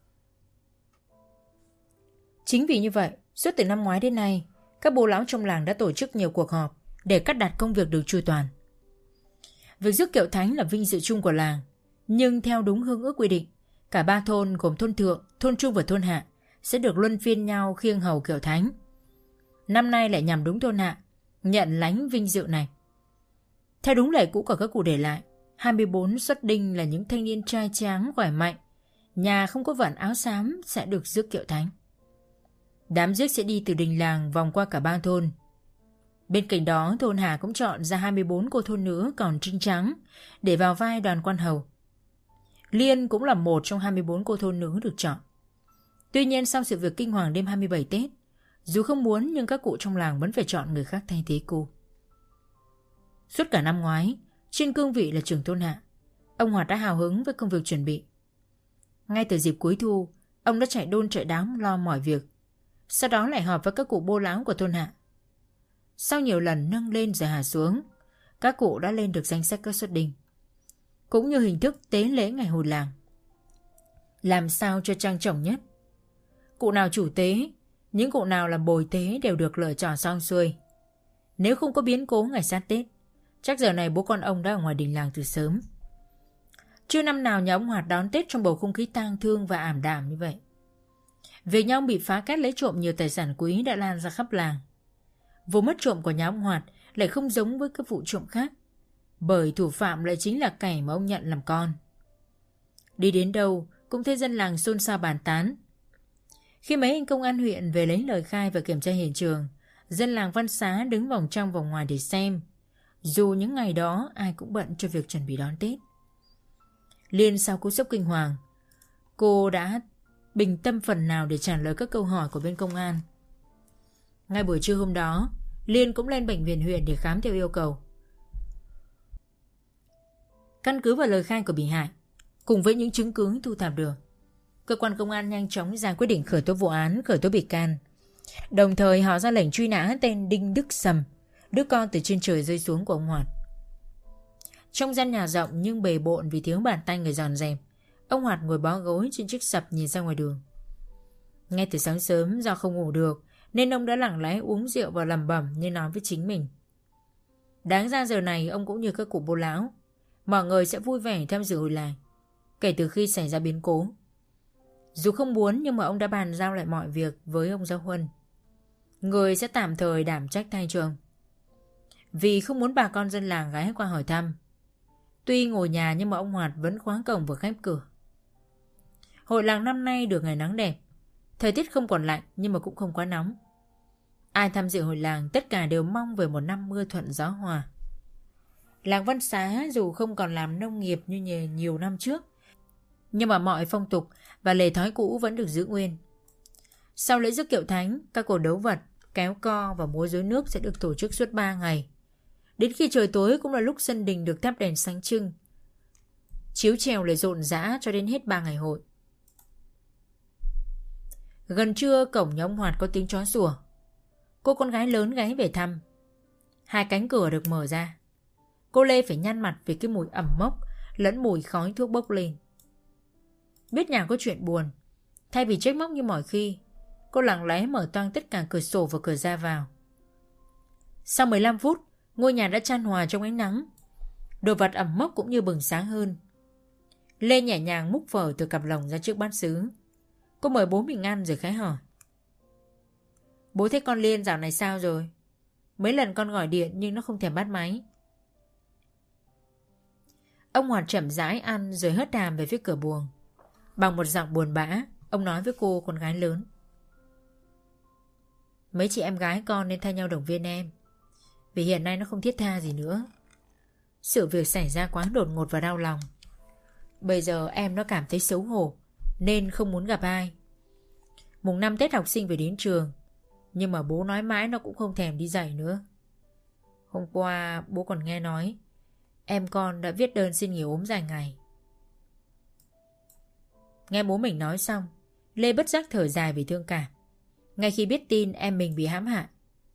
Chính vì như vậy, suốt từ năm ngoái đến nay, các bố lão trong làng đã tổ chức nhiều cuộc họp để cắt đặt công việc được chu toàn. Việc rước kiệu thánh là vinh dự chung của làng, nhưng theo đúng hương ước quy định, cả 3 thôn gồm thôn thượng, thôn trung và thôn hạ sẽ được luân phiên nhau khiêng hầu kiệu thánh. Năm nay lại nhằm đúng thôn hạ nhận lãnh vinh dự này. Theo đúng lệ cũ của các cụ để lại, 24 xuất đinh là những thanh niên trai tráng khỏe mạnh, nhà không có vận áo xám sẽ được rước kiệu thánh. Đám rước sẽ đi từ đình làng vòng qua cả 3 thôn. Bên cạnh đó, thôn Hà cũng chọn ra 24 cô thôn nữ còn trinh trắng để vào vai đoàn quan hầu. Liên cũng là một trong 24 cô thôn nữ được chọn. Tuy nhiên sau sự việc kinh hoàng đêm 27 Tết, dù không muốn nhưng các cụ trong làng vẫn phải chọn người khác thay thế cô. Suốt cả năm ngoái, trên cương vị là trưởng thôn Hạ, ông Hoạt đã hào hứng với công việc chuẩn bị. Ngay từ dịp cuối thu, ông đã chạy đôn chạy đám lo mọi việc. Sau đó lại họp với các cụ bô lão của thôn Hạ. Sau nhiều lần nâng lên rồi hạ xuống, các cụ đã lên được danh sách các xuất đinh. cũng như hình thức tế lễ ngày hồi làng. Làm sao cho trang trọng nhất. Cụ nào chủ tế, những cụ nào làm bồi tế đều được lựa chọn xong xuôi. Nếu không có biến cố ngày sát Tết, chắc giờ này bố con ông đã ở ngoài đình làng từ sớm. Chưa năm nào nhà ông Hoạt đón Tết trong bầu không khí tang thương và ảm đạm như vậy. Việc nhà ông bị phá kết lấy trộm nhiều tài sản quý đã lan ra khắp làng. Vụ mất trộm của nhà ông Hoạt lại không giống với các vụ trộm khác, bởi thủ phạm lại chính là kẻ mà ông nhận làm con. Đi đến đâu cũng thấy dân làng xôn xao bàn tán. Khi mấy anh công an huyện về lấy lời khai và kiểm tra hiện trường, dân làng Văn Xá đứng vòng trong vòng ngoài để xem. Dù những ngày đó ai cũng bận cho việc chuẩn bị đón Tết. Liên sau cú sốc kinh hoàng, cô đã bình tâm phần nào để trả lời các câu hỏi của bên công an. Ngay buổi trưa hôm đó, Liên cũng lên bệnh viện huyện để khám theo yêu cầu. Căn cứ vào lời khai của bị hại, cùng với những chứng cứ thu thập được, cơ quan công an nhanh chóng ra quyết định khởi tố vụ án, khởi tố bị can. Đồng thời họ ra lệnh truy nã tên Đinh Đức Sầm, đứa con từ trên trời rơi xuống của ông Hoạt. Trong gian nhà rộng nhưng bề bộn vì thiếu bàn tay người dọn dẹp, ông Hoạt ngồi bó gối trên chiếc sập nhìn ra ngoài đường. Ngay từ sáng sớm do không ngủ được nên ông đã lặng lẽ uống rượu và lẩm bẩm như nói với chính mình. Đáng ra giờ này ông cũng như các cụ bố láo, mọi người sẽ vui vẻ tham dự hồi làng kể từ khi xảy ra biến cố. Dù không muốn nhưng mà ông đã bàn giao lại mọi việc với ông Giáo Huân, người sẽ tạm thời đảm trách thay cho ông. Vì không muốn bà con dân làng ghé qua hỏi thăm, tuy ngồi nhà nhưng mà ông Hoạt vẫn khóa cổng và khép cửa. Hội làng năm nay được ngày nắng đẹp, thời tiết không còn lạnh nhưng mà cũng không quá nóng. Ai tham dự hội làng tất cả đều mong về một năm mưa thuận gió hòa. Làng Văn Xá dù không còn làm nông nghiệp như nhiều năm trước, nhưng mà mọi phong tục và lề thói cũ vẫn được giữ nguyên. Sau lễ rước kiệu thánh, các cuộc đấu vật, kéo co và múa rối nước sẽ được tổ chức suốt 3 ngày. Đến khi trời tối cũng là lúc sân đình được thắp đèn sáng trưng. Chiếu chèo lại rộn rã cho đến hết 3 ngày hội. Gần trưa cổng nhà ông Hoạt có tiếng chó sủa. Cô con gái lớn gáy về thăm. Hai cánh cửa được mở ra. Cô Lê phải nhăn mặt vì cái mùi ẩm mốc lẫn mùi khói thuốc bốc lên. Biết nhà có chuyện buồn, thay vì trách móc như mọi khi, cô lặng lẽ mở toang tất cả cửa sổ và cửa ra vào. Sau 15 phút, ngôi nhà đã chan hòa trong ánh nắng. Đồ vật ẩm mốc cũng như bừng sáng hơn. Lê nhẹ nhàng múc phở từ cặp lồng ra trước bát sứ. Cô mời bố mình ăn rồi khẽ hỏi. Bố thấy con Liên dạo này sao rồi? Mấy lần con gọi điện nhưng nó không thèm bắt máy. Ông Hoạt chậm rãi ăn rồi hất hàm về phía cửa buồng. Bằng một giọng buồn bã, ông nói với cô con gái lớn. Mấy chị em gái con nên thay nhau động viên em, vì hiện nay nó không thiết tha gì nữa. Sự việc xảy ra quá đột ngột và đau lòng. Bây giờ em nó cảm thấy xấu hổ nên không muốn gặp ai. Mùng 5 Tết học sinh phải đến trường, nhưng mà bố nói mãi nó cũng không thèm đi dạy nữa. Hôm qua bố còn nghe nói em con đã viết đơn xin nghỉ ốm dài ngày. Nghe bố mình nói xong, Lê bất giác thở dài vì thương cảm. Ngay khi biết tin em mình bị hãm hại,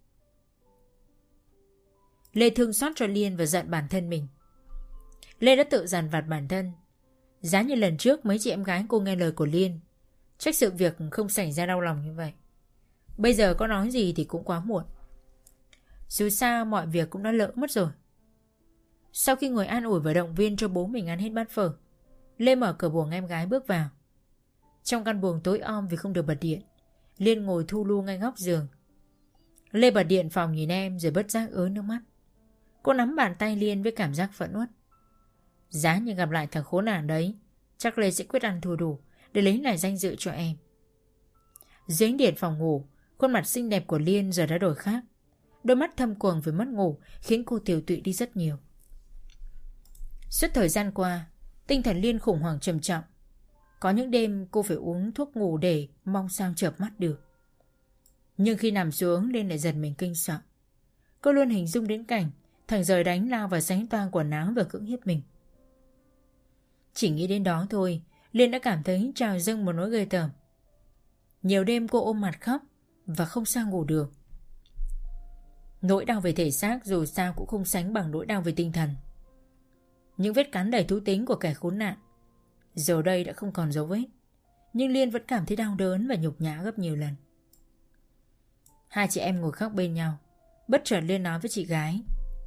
Lê thương xót cho Liên và giận bản thân mình. Lê đã tự dằn vặt bản thân. Giá như lần trước mấy chị em gái cô nghe lời của Liên, chắc sự việc không xảy ra đau lòng như vậy. Bây giờ có nói gì thì cũng quá muộn. Dù sao mọi việc cũng đã lỡ mất rồi. Sau khi ngồi an ủi và động viên cho bố mình ăn hết bát phở, Lê mở cửa buồng em gái bước vào. Trong căn buồng tối om vì không được bật điện, Liên ngồi thu lu ngay góc giường. Lê bật điện phòng nhìn em rồi bất giác ứa nước mắt. Cô nắm bàn tay Liên với cảm giác phẫn uất. Giá như gặp lại thằng khốn nạn đấy, chắc Lê sẽ quyết ăn thua đủ để lấy lại danh dự cho em. Dưới ánh điện phòng ngủ, khuôn mặt xinh đẹp của Liên giờ đã đổi khác. Đôi mắt thâm quầng vì mất ngủ khiến cô tiều tụy đi rất nhiều. Suốt thời gian qua, tinh thần Liên khủng hoảng trầm trọng. Có những đêm cô phải uống thuốc ngủ để mong sao chợp mắt được. Nhưng khi nằm xuống, Liên lại giật mình kinh sợ. Cô luôn hình dung đến cảnh thằng Giời đánh lao và xé toang quần áo và cưỡng hiếp mình. Chỉ nghĩ đến đó thôi, Liên đã cảm thấy trào dâng một nỗi ghê tởm. Nhiều đêm cô ôm mặt khóc và không sao ngủ được. Nỗi đau về thể xác dù sao cũng không sánh bằng nỗi đau về tinh thần. Những vết cắn đầy thú tính của kẻ khốn nạn giờ đây đã không còn dấu vết, nhưng Liên vẫn cảm thấy đau đớn và nhục nhã gấp nhiều lần. Hai chị em ngồi khóc bên nhau. Bất chợt Liên nói với chị gái: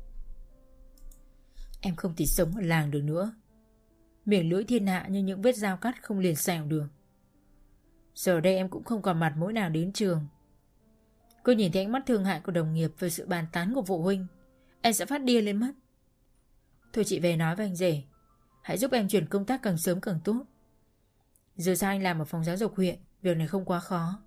"Em không thể sống ở làng được nữa. Miệng lưỡi thiên hạ như những vết dao cắt không liền xẻo được. Giờ đây em cũng không còn mặt mũi nào đến trường. Cô nhìn thấy ánh mắt thương hại của đồng nghiệp về sự bàn tán của phụ huynh, em sẽ phát điên lên mất. Thôi chị về nói với anh rể, hãy giúp em chuyển công tác càng sớm càng tốt. Giờ sao anh làm ở phòng giáo dục huyện, việc này không quá khó."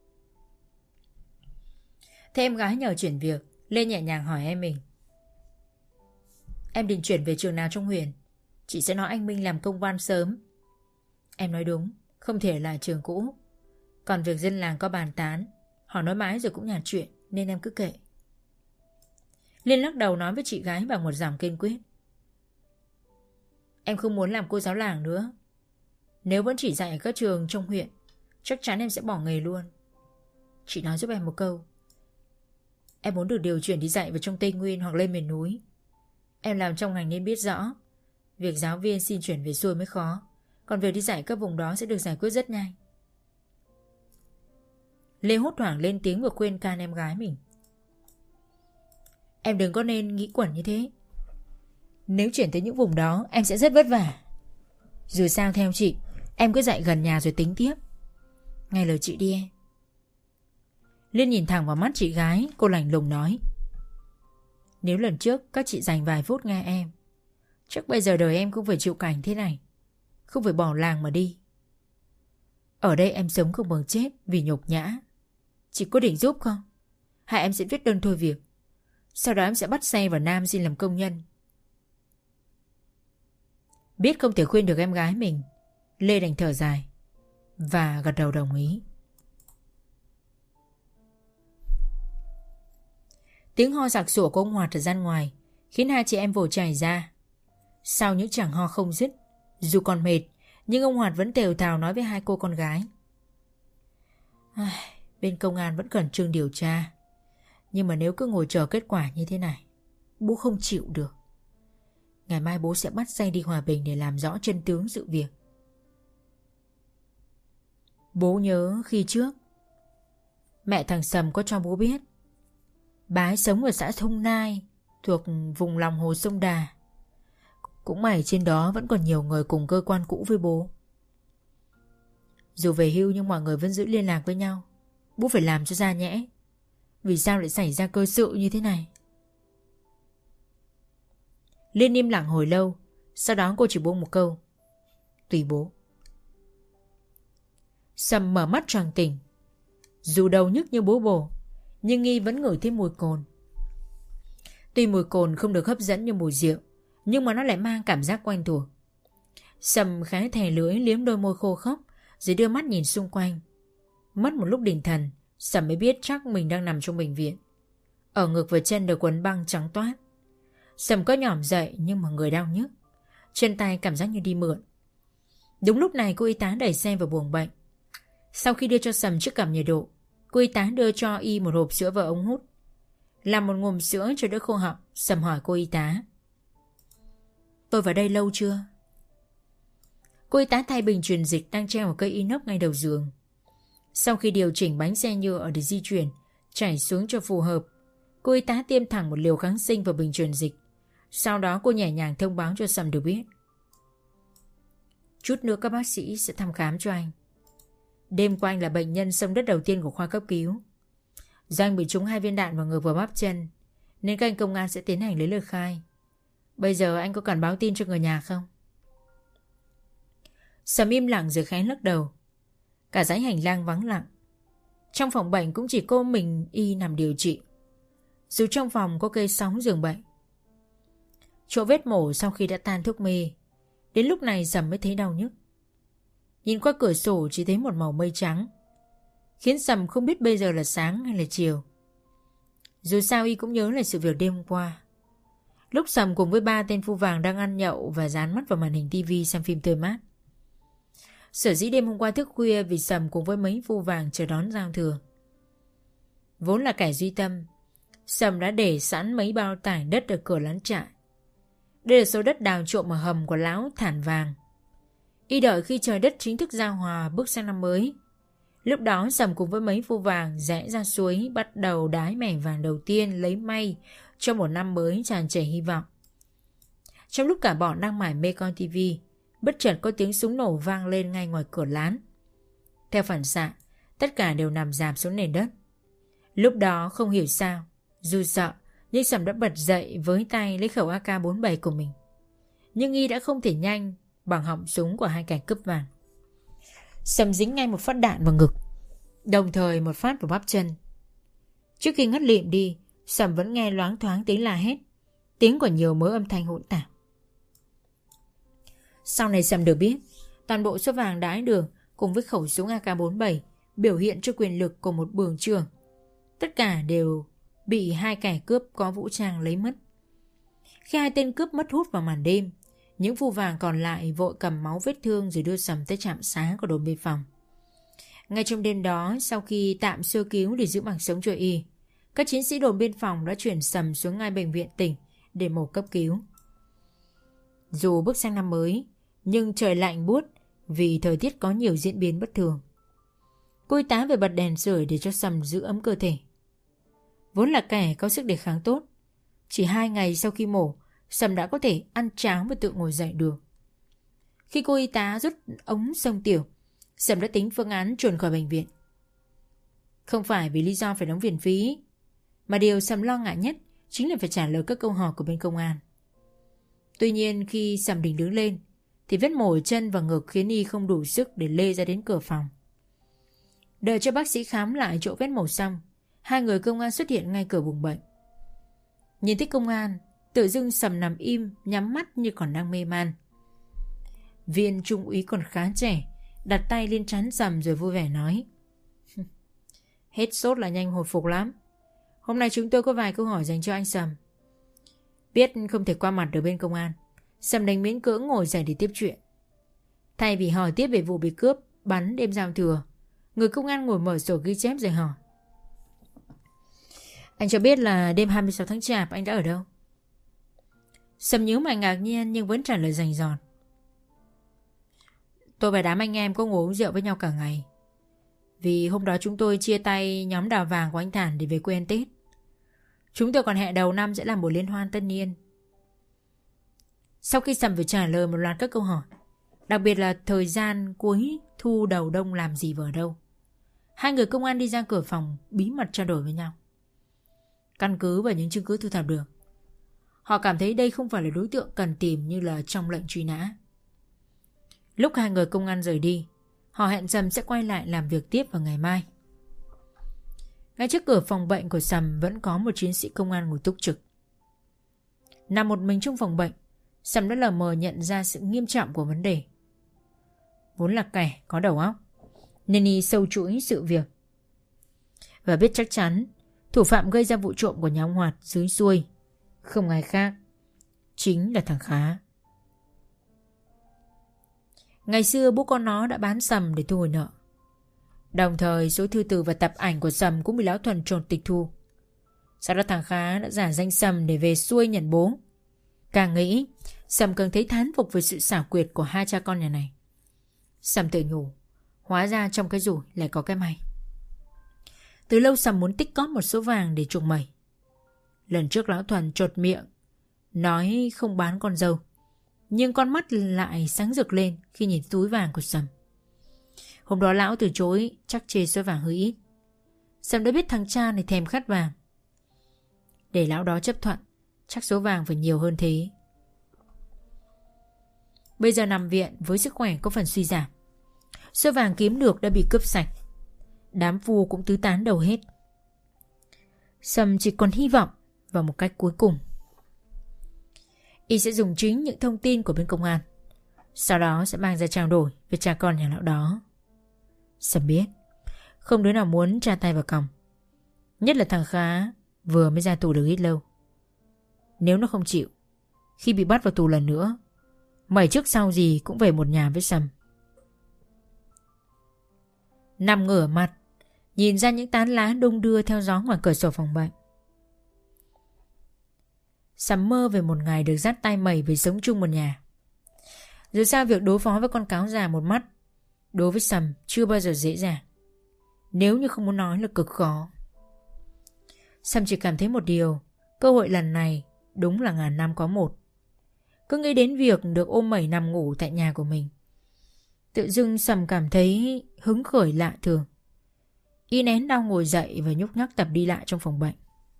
Thế em gái nhờ chuyển việc, Lê nhẹ nhàng hỏi em mình: "Em định chuyển về trường nào trong huyện? Chị sẽ nói anh Minh làm công văn sớm." Em nói đúng, không thể là trường cũ. Còn việc dân làng có bàn tán, họ nói mãi rồi cũng nhạt chuyện, nên em cứ kệ. Liên lắc đầu nói với chị gái bằng một giọng kiên quyết: "Em không muốn làm cô giáo làng nữa. Nếu vẫn chỉ dạy ở các trường trong huyện, chắc chắn em sẽ bỏ nghề luôn. Chị nói giúp em một câu. Em muốn được điều chuyển đi dạy vào trong Tây Nguyên hoặc lên miền núi. Em làm trong ngành nên biết rõ, việc giáo viên xin chuyển về xuôi mới khó, còn việc đi dạy các vùng đó sẽ được giải quyết rất nhanh." Lê hốt hoảng lên tiếng và khuyên can em gái mình: "Em đừng có nên nghĩ quẩn như thế. Nếu chuyển tới những vùng đó em sẽ rất vất vả. Dù sao theo chị, em cứ dạy gần nhà rồi tính tiếp. Nghe lời chị đi em." Liên nhìn thẳng vào mắt chị gái, cô lạnh lùng nói: "Nếu lần trước các chị dành vài phút nghe em, chắc bây giờ đời em cũng phải chịu cảnh thế này, không phải bỏ làng mà đi. Ở đây em sống không bằng chết vì nhục nhã. Chị có định giúp không? Hay em sẽ viết đơn thôi việc, sau đó em sẽ bắt xe vào Nam xin làm công nhân?" Biết không thể khuyên được em gái mình, Lê đành thở dài và gật đầu đồng ý. Tiếng ho sặc sụa của ông Hoạt ở gian ngoài khiến hai chị em vội chạy ra. Sau những chàng ho không dứt, dù còn mệt, nhưng ông Hoạt vẫn tều thào nói với hai cô con gái: "Bên công an vẫn khẩn trương điều tra, nhưng mà nếu cứ ngồi chờ kết quả như thế này, bố không chịu được. Ngày mai bố sẽ bắt xe đi Hòa Bình để làm rõ chân tướng sự việc. Bố nhớ khi trước mẹ thằng Sầm có cho bố biết, bà ấy sống ở xã Thông Nai, thuộc vùng lòng hồ sông Đà. Cũng may trên đó vẫn còn nhiều người cùng cơ quan cũ với bố. Dù về hưu nhưng mọi người vẫn giữ liên lạc với nhau. Bố phải làm cho ra nhẽ. Vì sao lại xảy ra cơ sự như thế này?" Liên im lặng hồi lâu, sau đó cô chỉ buông một câu: "Tùy bố." Sầm mở mắt choàng tỉnh. Dù đầu nhức như bố bổ, nhưng Nghi vẫn ngửi thấy mùi cồn. Tuy mùi cồn không được hấp dẫn như mùi rượu, nhưng mà nó lại mang cảm giác quen thuộc. Sầm khẽ thè lưỡi liếm đôi môi khô khốc, rồi đưa mắt nhìn xung quanh. Mất một lúc định thần, Sầm mới biết chắc mình đang nằm trong bệnh viện. Ở ngực và chân được quấn băng trắng toát. Sầm có nhỏm dậy nhưng mà người đau nhức, chân tay cảm giác như đi mượn. Đúng lúc này cô y tá đẩy xe vào buồng bệnh. Sau khi đưa cho Sầm chiếc cảm nhiệt độ, cô y tá đưa cho y một hộp sữa và ống hút. Làm một ngụm sữa cho đỡ khô họng, Sầm hỏi cô y tá: "Tôi vào đây lâu chưa?" Cô y tá thay bình truyền dịch đang treo ở cây inox ngay đầu giường. Sau khi điều chỉnh bánh xe nhựa để di chuyển chảy xuống cho phù hợp, cô y tá tiêm thẳng một liều kháng sinh vào bình truyền dịch. Sau đó cô nhẹ nhàng thông báo cho Sầm được biết: "Chút nữa các bác sĩ sẽ thăm khám cho anh. Đêm qua anh là bệnh nhân xông đất đầu tiên của khoa cấp cứu. Do anh bị trúng 2 viên đạn vào ngực và bắp chân, nên các anh công an sẽ tiến hành lấy lời khai. Bây giờ anh có cần báo tin cho người nhà không?" Sầm im lặng rồi khẽ lắc đầu. Cả dãy hành lang vắng lặng. Trong phòng bệnh cũng chỉ cô mình y nằm điều trị. Dù trong phòng có cây sóng giường bệnh. Chỗ vết mổ sau khi đã tan thuốc mê, đến lúc này Sầm mới thấy đau nhức. Nhìn qua cửa sổ chỉ thấy một màu mây trắng, khiến Sầm không biết bây giờ là sáng hay là chiều. Dù sao y cũng nhớ lại sự việc đêm hôm qua. Lúc Sầm cùng với 3 tên phu vàng đang ăn nhậu và dán mắt vào màn hình tivi xem phim tươi mát. Sở dĩ đêm hôm qua thức khuya vì Sầm cùng với mấy phu vàng chờ đón giao thừa. Vốn là kẻ duy tâm, Sầm đã để sẵn mấy bao tải đất ở cửa lán trại. Đây là số đất đào trộm ở hầm của lão Thản Vàng. Y đợi khi trời đất chính thức giao hòa bước sang năm mới. Lúc đó Sầm cùng với mấy phu vàng rẽ ra suối, bắt đầu đái mẻ vàng đầu tiên lấy may cho một năm mới tràn trề hy vọng. Trong lúc cả bọn đang mải mê coi tivi, bất chợt có tiếng súng nổ vang lên ngay ngoài cửa lán. Theo phản xạ, tất cả đều nằm rạp xuống nền đất. Lúc đó không hiểu sao, dù sợ, nhưng Sầm đã bật dậy với tay lấy khẩu AK-47 của mình. Nhưng y đã không thể nhanh bằng họng súng của hai kẻ cướp vàng. Sầm dính ngay một phát đạn vào ngực, đồng thời một phát vào bắp chân. Trước khi ngất lịm đi, Sầm vẫn nghe loáng thoáng tiếng la hét, tiếng của nhiều mớ âm thanh hỗn tạp. Sau này Sầm được biết, toàn bộ số vàng đái đường cùng với khẩu súng AK-47 biểu hiện cho quyền lực của một bường trường. Tất cả đều bị hai kẻ cướp có vũ trang lấy mất. Khi hai tên cướp mất hút vào màn đêm, những phu vàng còn lại vội cầm máu vết thương rồi đưa Sầm tới trạm xá của đồn biên phòng. Ngay trong đêm đó, sau khi tạm sơ cứu để giữ mạng sống cho y, các chiến sĩ đồn biên phòng đã chuyển Sầm xuống ngay bệnh viện tỉnh để mổ cấp cứu. Dù bước sang năm mới, nhưng trời lạnh buốt vì thời tiết có nhiều diễn biến bất thường. Cô y tá về bật đèn sưởi để cho Sầm giữ ấm cơ thể. Vốn là kẻ có sức đề kháng tốt, chỉ 2 ngày sau khi mổ, Sầm đã có thể ăn cháo và tự ngồi dậy được. Khi cô y tá rút ống xông tiểu, Sầm đã tính phương án chuồn khỏi bệnh viện. Không phải vì lý do phải đóng viện phí, mà điều Sầm lo ngại nhất chính là phải trả lời các câu hỏi của bên công an. Tuy nhiên khi Sầm định đứng lên thì vết mổ chân và ngực khiến y không đủ sức để lê ra đến cửa phòng. Đợi cho bác sĩ khám lại chỗ vết mổ xong, hai người công an xuất hiện ngay cửa buồng bệnh. Nhìn thấy công an, tự dưng Sầm nằm im, nhắm mắt như còn đang mê man. Viên trung úy còn khá trẻ, đặt tay lên trán Sầm rồi vui vẻ nói: Hết sốt là nhanh hồi phục lắm. Hôm nay chúng tôi có vài câu hỏi dành cho anh Sầm. Biết không thể qua mặt được bên công an, Sầm đành miễn cưỡng ngồi dậy để tiếp chuyện. Thay vì hỏi tiếp về vụ bị cướp bắn đêm giao thừa, người công an ngồi mở sổ ghi chép rồi hỏi: Anh cho biết là đêm 26 tháng Chạp anh đã ở đâu? Sầm nhíu mày ngạc nhiên nhưng vẫn trả lời rành rọt: Tôi và đám anh em có ngồi uống rượu với nhau cả ngày. Vì hôm đó chúng tôi chia tay nhóm đào vàng của anh Thản để về quê ăn Tết. Chúng tôi còn hẹn đầu năm sẽ làm buổi liên hoan tất niên. Sau khi Sầm phải trả lời một loạt các câu hỏi, đặc biệt là thời gian cuối thu đầu đông làm gì và ở đâu, hai người công an đi ra cửa phòng bí mật trao đổi với nhau. Căn cứ vào những chứng cứ thu thập được, họ cảm thấy đây không phải là đối tượng cần tìm như là trong lệnh truy nã. Lúc hai người công an rời đi, họ hẹn Sầm sẽ quay lại làm việc tiếp vào ngày mai. Ngay trước cửa phòng bệnh của Sầm vẫn có một chiến sĩ công an ngồi túc trực. Nằm một mình trong phòng bệnh, Sầm đã lờ mờ nhận ra sự nghiêm trọng của vấn đề. Vốn là kẻ có đầu óc nên y sâu chuỗi sự việc và biết chắc chắn thủ phạm gây ra vụ trộm của nhà ông Hoạt dưới xuôi không ai khác, chính là thằng Khá. Ngày xưa bố con nó đã bán Sầm để thu hồi nợ. Đồng thời số thư từ và tập ảnh của Sầm cũng bị lão Thuần trộn tịch thu. Sau đó thằng Khá đã giả danh Sầm để về xuôi nhận bố. Càng nghĩ, Sầm càng thấy thán phục về sự xảo quyệt của hai cha con nhà này. Sầm tự nhủ, hóa ra trong cái rủi lại có cái may. Từ lâu Sầm muốn tích cóp một số vàng để chuộc mẩy. Lần trước lão Thuần chột miệng nói không bán con dâu, nhưng con mắt lại sáng rực lên khi nhìn túi vàng của Sầm. Hôm đó lão từ chối, chắc chê số vàng hơi ít. Sầm đã biết thằng cha này thèm khát vàng. Để lão đó chấp thuận, chắc số vàng phải nhiều hơn thế. Bây giờ nằm viện với sức khỏe có phần suy giảm, số vàng kiếm được đã bị cướp sạch. Đám phu cũng tứ tán đầu hết. Sầm chỉ còn hy vọng vào một cách cuối cùng. Y sẽ dùng chính những thông tin của bên công an, sau đó sẽ mang ra trao đổi với cha con nhà lão đó. Sầm biết không đứa nào muốn tra tay vào còng, nhất là thằng Khá vừa mới ra tù được ít lâu. Nếu nó không chịu, khi bị bắt vào tù lần nữa, mày trước sau gì cũng về một nhà với Sầm. Nằm ngửa mặt, nhìn ra những tán lá đung đưa theo gió ngoài cửa sổ phòng bệnh. Sầm mơ về một ngày được dắt tay mày về sống chung một nhà. Dù sao việc đối phó với con cáo già một mắt đối với Sầm chưa bao giờ dễ dàng, nếu như không muốn nói là cực khó. Sầm chỉ cảm thấy một điều, cơ hội lần này đúng là ngàn năm có một. Cứ nghĩ đến việc được ôm mẩy nằm ngủ tại nhà của mình, tự dưng Sầm cảm thấy hứng khởi lạ thường. Y nén đau ngồi dậy và nhúc nhắc tập đi lại trong phòng bệnh.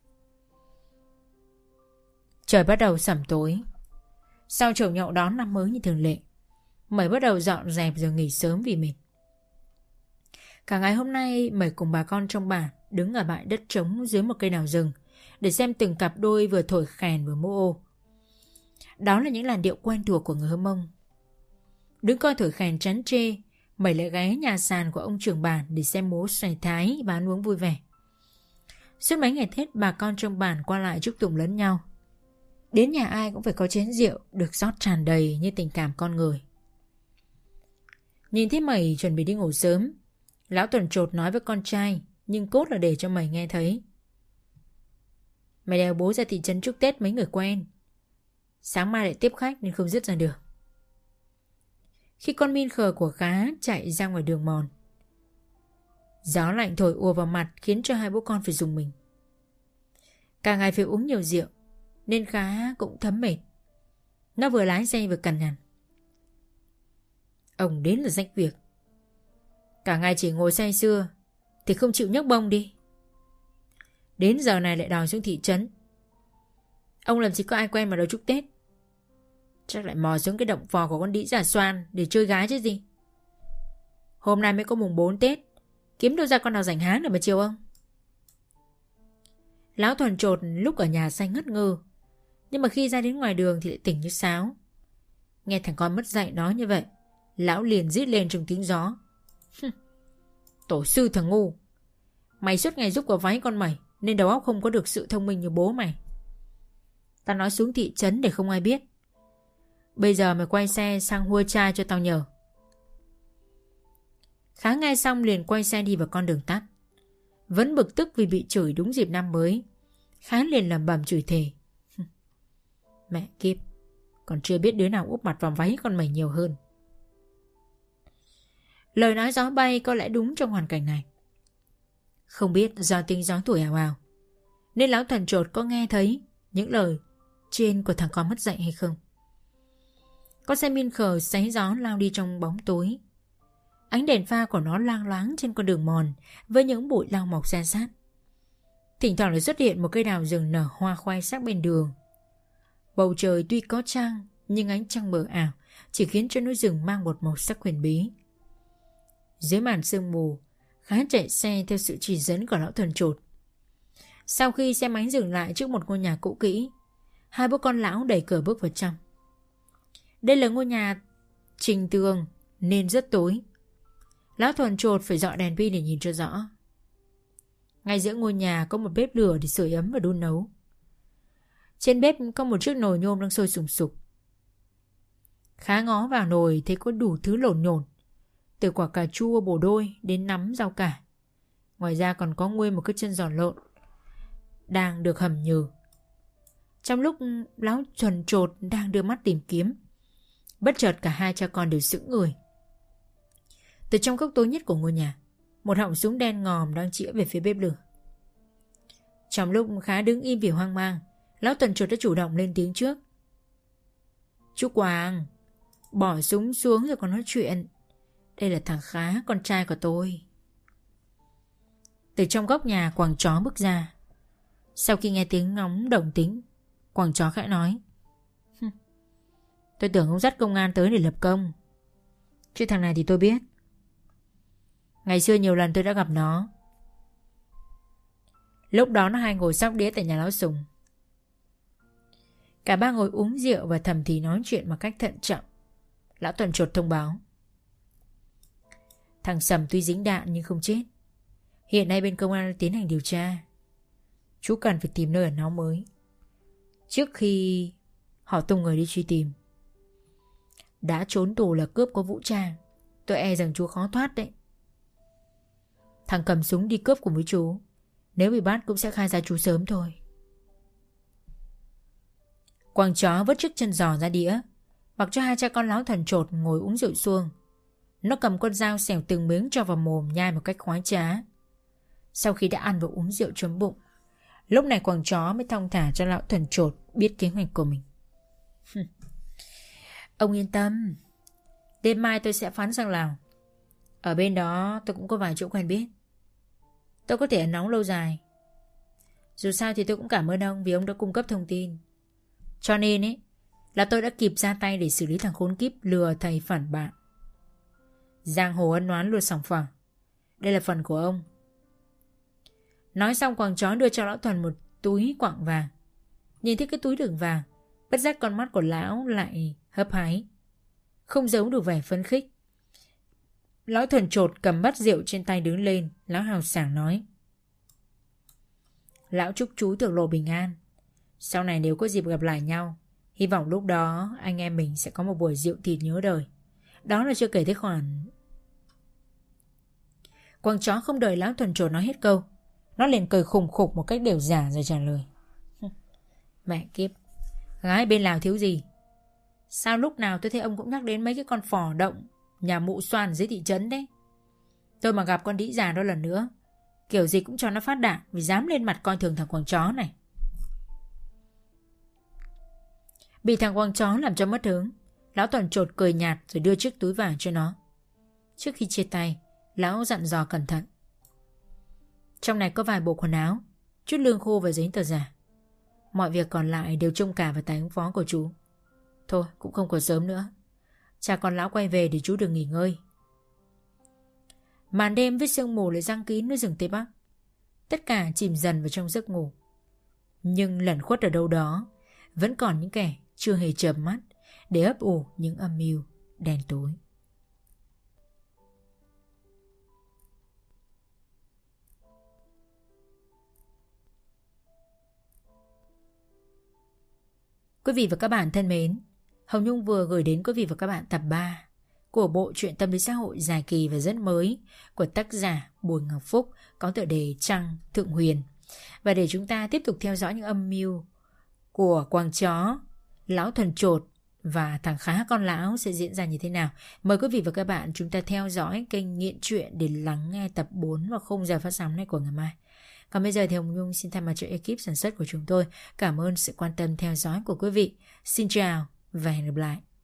Trời bắt đầu sẩm tối. Sau chầu nhậu đón năm mới như thường lệ, Mẩy bắt đầu dọn dẹp rồi nghỉ sớm vì mệt. Cả ngày hôm nay Mẩy cùng bà con trong bản đứng ở bãi đất trống dưới một cây đào rừng để xem từng cặp đôi vừa thổi khèn vừa múa ô. Đó là những làn điệu quen thuộc của người Hơ Mông. Đứng coi thổi khèn chán chê, Mẩy lại ghé nhà sàn của ông trưởng bản để xem múa xoài thái và ăn uống vui vẻ. Suốt mấy ngày Tết, bà con trong bản qua lại chúc tụng lẫn nhau. Đến nhà ai cũng phải có chén rượu được rót tràn đầy như tình cảm con người. Nhìn thấy Mẩy chuẩn bị đi ngủ sớm, lão Tuần chột nói với con trai, nhưng cốt là để cho Mẩy nghe thấy. Mày đèo bố ra thị trấn chúc Tết mấy người quen, sáng mai lại tiếp khách nên không dứt ra được. Khi con min khờ của Khá chạy ra ngoài đường mòn, gió lạnh thổi ùa vào mặt khiến cho hai bố con phải rùng mình. Cả ngày phải uống nhiều rượu nên Khá cũng thấm mệt. Nó vừa lái xe vừa cằn nhằn. Ông đến là rách việc, cả ngày chỉ ngồi say sưa thì không chịu nhấc bông đi. Đến giờ này lại đòi xuống thị trấn. Ông làm gì có ai quen mà đòi chúc Tết. Chắc lại mò xuống cái động vò của con đĩ giả Xoan để chơi gái chứ gì. Hôm nay mới có mùng 4 Tết, kiếm đâu ra con nào rảnh háng để mà chiều ông. Lão Thuần chột lúc ở nhà say ngất ngơ, nhưng mà khi ra đến ngoài đường thì lại tỉnh như sáo. Nghe thằng con mất dạy nói như vậy, lão liền rít lên trong tiếng gió. Tổ sư thằng ngu, mày suốt ngày giúp vào váy con mày nên đầu óc không có được sự thông minh như bố mày. Ta nói xuống thị trấn để không ai biết. Bây giờ mày quay xe sang hua cha cho tao nhờ. Khá nghe xong liền quay xe đi vào con đường tắt. Vẫn bực tức vì bị chửi đúng dịp năm mới, Khá liền lẩm bẩm chửi thề. Mẹ kiếp, còn chưa biết đứa nào úp mặt vào váy con mày nhiều hơn. Lời nói gió bay có lẽ đúng trong hoàn cảnh này. Không biết do tiếng gió thổi ào ào nên lão Thần chột có nghe thấy những lời trên của thằng con mất dạy hay không. Con xe min khờ xé gió lao đi trong bóng tối. Ánh đèn pha của nó lang loáng trên con đường mòn với những bụi lau mọc san sát. Thỉnh thoảng lại xuất hiện một cây đào rừng nở hoa khoai sắc bên đường. Bầu trời tuy có trăng nhưng ánh trăng mờ ảo chỉ khiến cho núi rừng mang một màu sắc huyền bí. Dưới màn sương mù, Khá chạy xe theo sự chỉ dẫn của lão Thần chột. Sau khi xe máy dừng lại trước một ngôi nhà cũ kỹ, hai bố con lão đẩy cửa bước vào trong. Đây là ngôi nhà trình tường nên rất tối. Lão Thuần chột phải dọi đèn pin để nhìn cho rõ. Ngay giữa ngôi nhà có một bếp lửa để sưởi ấm và đun nấu. Trên bếp có một chiếc nồi nhôm đang sôi sùng sục. Khá ngó vào nồi thấy có đủ thứ lộn nhộn, từ quả cà chua bổ đôi đến nắm rau cải. Ngoài ra còn có nguyên một cái chân giò lộn đang được hầm nhừ. Trong lúc lão Thuần chột đang đưa mắt tìm kiếm, bất chợt cả hai cha con đều sững người. Từ trong góc tối nhất của ngôi nhà, một họng súng đen ngòm đang chĩa về phía bếp lửa. Trong lúc Khá đứng im vì hoang mang, lão Thuần chột đã chủ động lên tiếng trước. Chú Quang, bỏ súng xuống rồi còn nói chuyện. Đây là thằng Khá, con trai của tôi. Từ trong góc nhà Quang chó bước ra. Sau khi nghe tiếng ngóng đồng tính, Quang chó khẽ nói. Tôi tưởng ông dắt công an tới để lập công, chứ thằng này thì tôi biết. Ngày xưa nhiều lần tôi đã gặp nó. Lúc đó nó hay ngồi sóc đĩa tại nhà lão Sùng. Cả ba ngồi uống rượu và thầm thì nói chuyện một cách thận trọng. Lão Tuần chột thông báo. Thằng Sầm tuy dính đạn nhưng không chết. Hiện nay bên công an tiến hành điều tra. Chú cần phải tìm nơi ở nó mới trước khi họ tung người đi truy tìm. Đã trốn tù là cướp có vũ trang, tôi e rằng chú khó thoát đấy. Thằng cầm súng đi cướp cùng với chú, nếu bị bắt cũng sẽ khai ra chú sớm thôi. Quàng chó vứt chiếc chân giò ra đĩa, mặc cho hai cha con Lão Thần Chột ngồi uống rượu suông. Nó cầm con dao xẻo từng miếng cho vào mồm nhai một cách khoái trá. Sau khi đã ăn và uống rượu chấm bụng, lúc này quàng chó mới thong thả cho Lão Thần Chột biết kế hoạch của mình. Ông yên tâm, đêm mai tôi sẽ phán sang Lào. Ở bên đó tôi cũng có vài chỗ quen biết. Tôi có thể ẩn náu lâu dài. Dù sao thì tôi cũng cảm ơn ông vì ông đã cung cấp thông tin. Cho nên ấy là tôi đã kịp ra tay để xử lý thằng khốn kiếp lừa thầy phản bạn. Giang hồ ân oán luôn sòng phẳng. Đây là phần của ông. Nói xong quàng chó đưa cho Lão Thuần một túi quặng vàng. Nhìn thấy cái túi đựng vàng, bất giác con mắt của lão lại hấp háy, không giấu được vẻ phấn khích. Lão Thuần Chột cầm bát rượu trên tay đứng lên. Lão hào sảng nói: Lão chúc chú được lộ bình an. Sau này nếu có dịp gặp lại nhau, hy vọng lúc đó anh em mình sẽ có một buổi rượu thịt nhớ đời. Đó là chưa kể tới khoản... Quàng chó không đợi Lão Thuần Chột nói hết câu, nó liền cười khùng khục một cách đều giả rồi trả lời: Mẹ kiếp, gái bên Lào thiếu gì? Sao lúc nào tôi thấy ông cũng nhắc đến mấy cái con phò động nhà mụ xoàn dưới thị trấn đấy. Tôi mà gặp con đĩ già đó lần nữa, kiểu gì cũng cho nó phát đạn vì dám lên mặt coi thường thằng quàng chó này. Bị thằng quàng chó làm cho mất hứng, Lão Thuần Chột cười nhạt rồi đưa chiếc túi vàng cho nó. Trước khi chia tay, lão dặn dò cẩn thận: Trong này có vài bộ quần áo, chút lương khô và giấy tờ giả. Mọi việc còn lại đều trông cả vào tài ứng phó của chú. Thôi cũng không còn sớm nữa, cha con lão quay về để chú được nghỉ ngơi. Màn đêm với sương mù lại giăng kín núi rừng Tây Bắc. Tất cả chìm dần vào trong giấc ngủ. Nhưng lẩn khuất ở đâu đó vẫn còn những kẻ chưa hề chợp mắt để ấp ủ những âm mưu đen tối. Quý vị và các bạn thân mến, Hồng Nhung vừa gửi đến quý vị và các bạn tập 3 của bộ truyện tâm lý xã hội dài kỳ và rất mới của tác giả Bùi Ngọc Phúc có tựa đề Trăng Thượng Huyền. Và để chúng ta tiếp tục theo dõi những âm mưu của quàng chó, Lão Thuần Chột và thằng khá con lão sẽ diễn ra như thế nào, mời quý vị và các bạn chúng ta theo dõi kênh Nghiện Truyện để lắng nghe tập 4 vào khung giờ phát sóng này của ngày mai. Còn bây giờ thì Hồng Nhung xin thay mặt cho ekip sản xuất của chúng tôi cảm ơn sự quan tâm theo dõi của quý vị. Xin chào và hẹn gặp lại.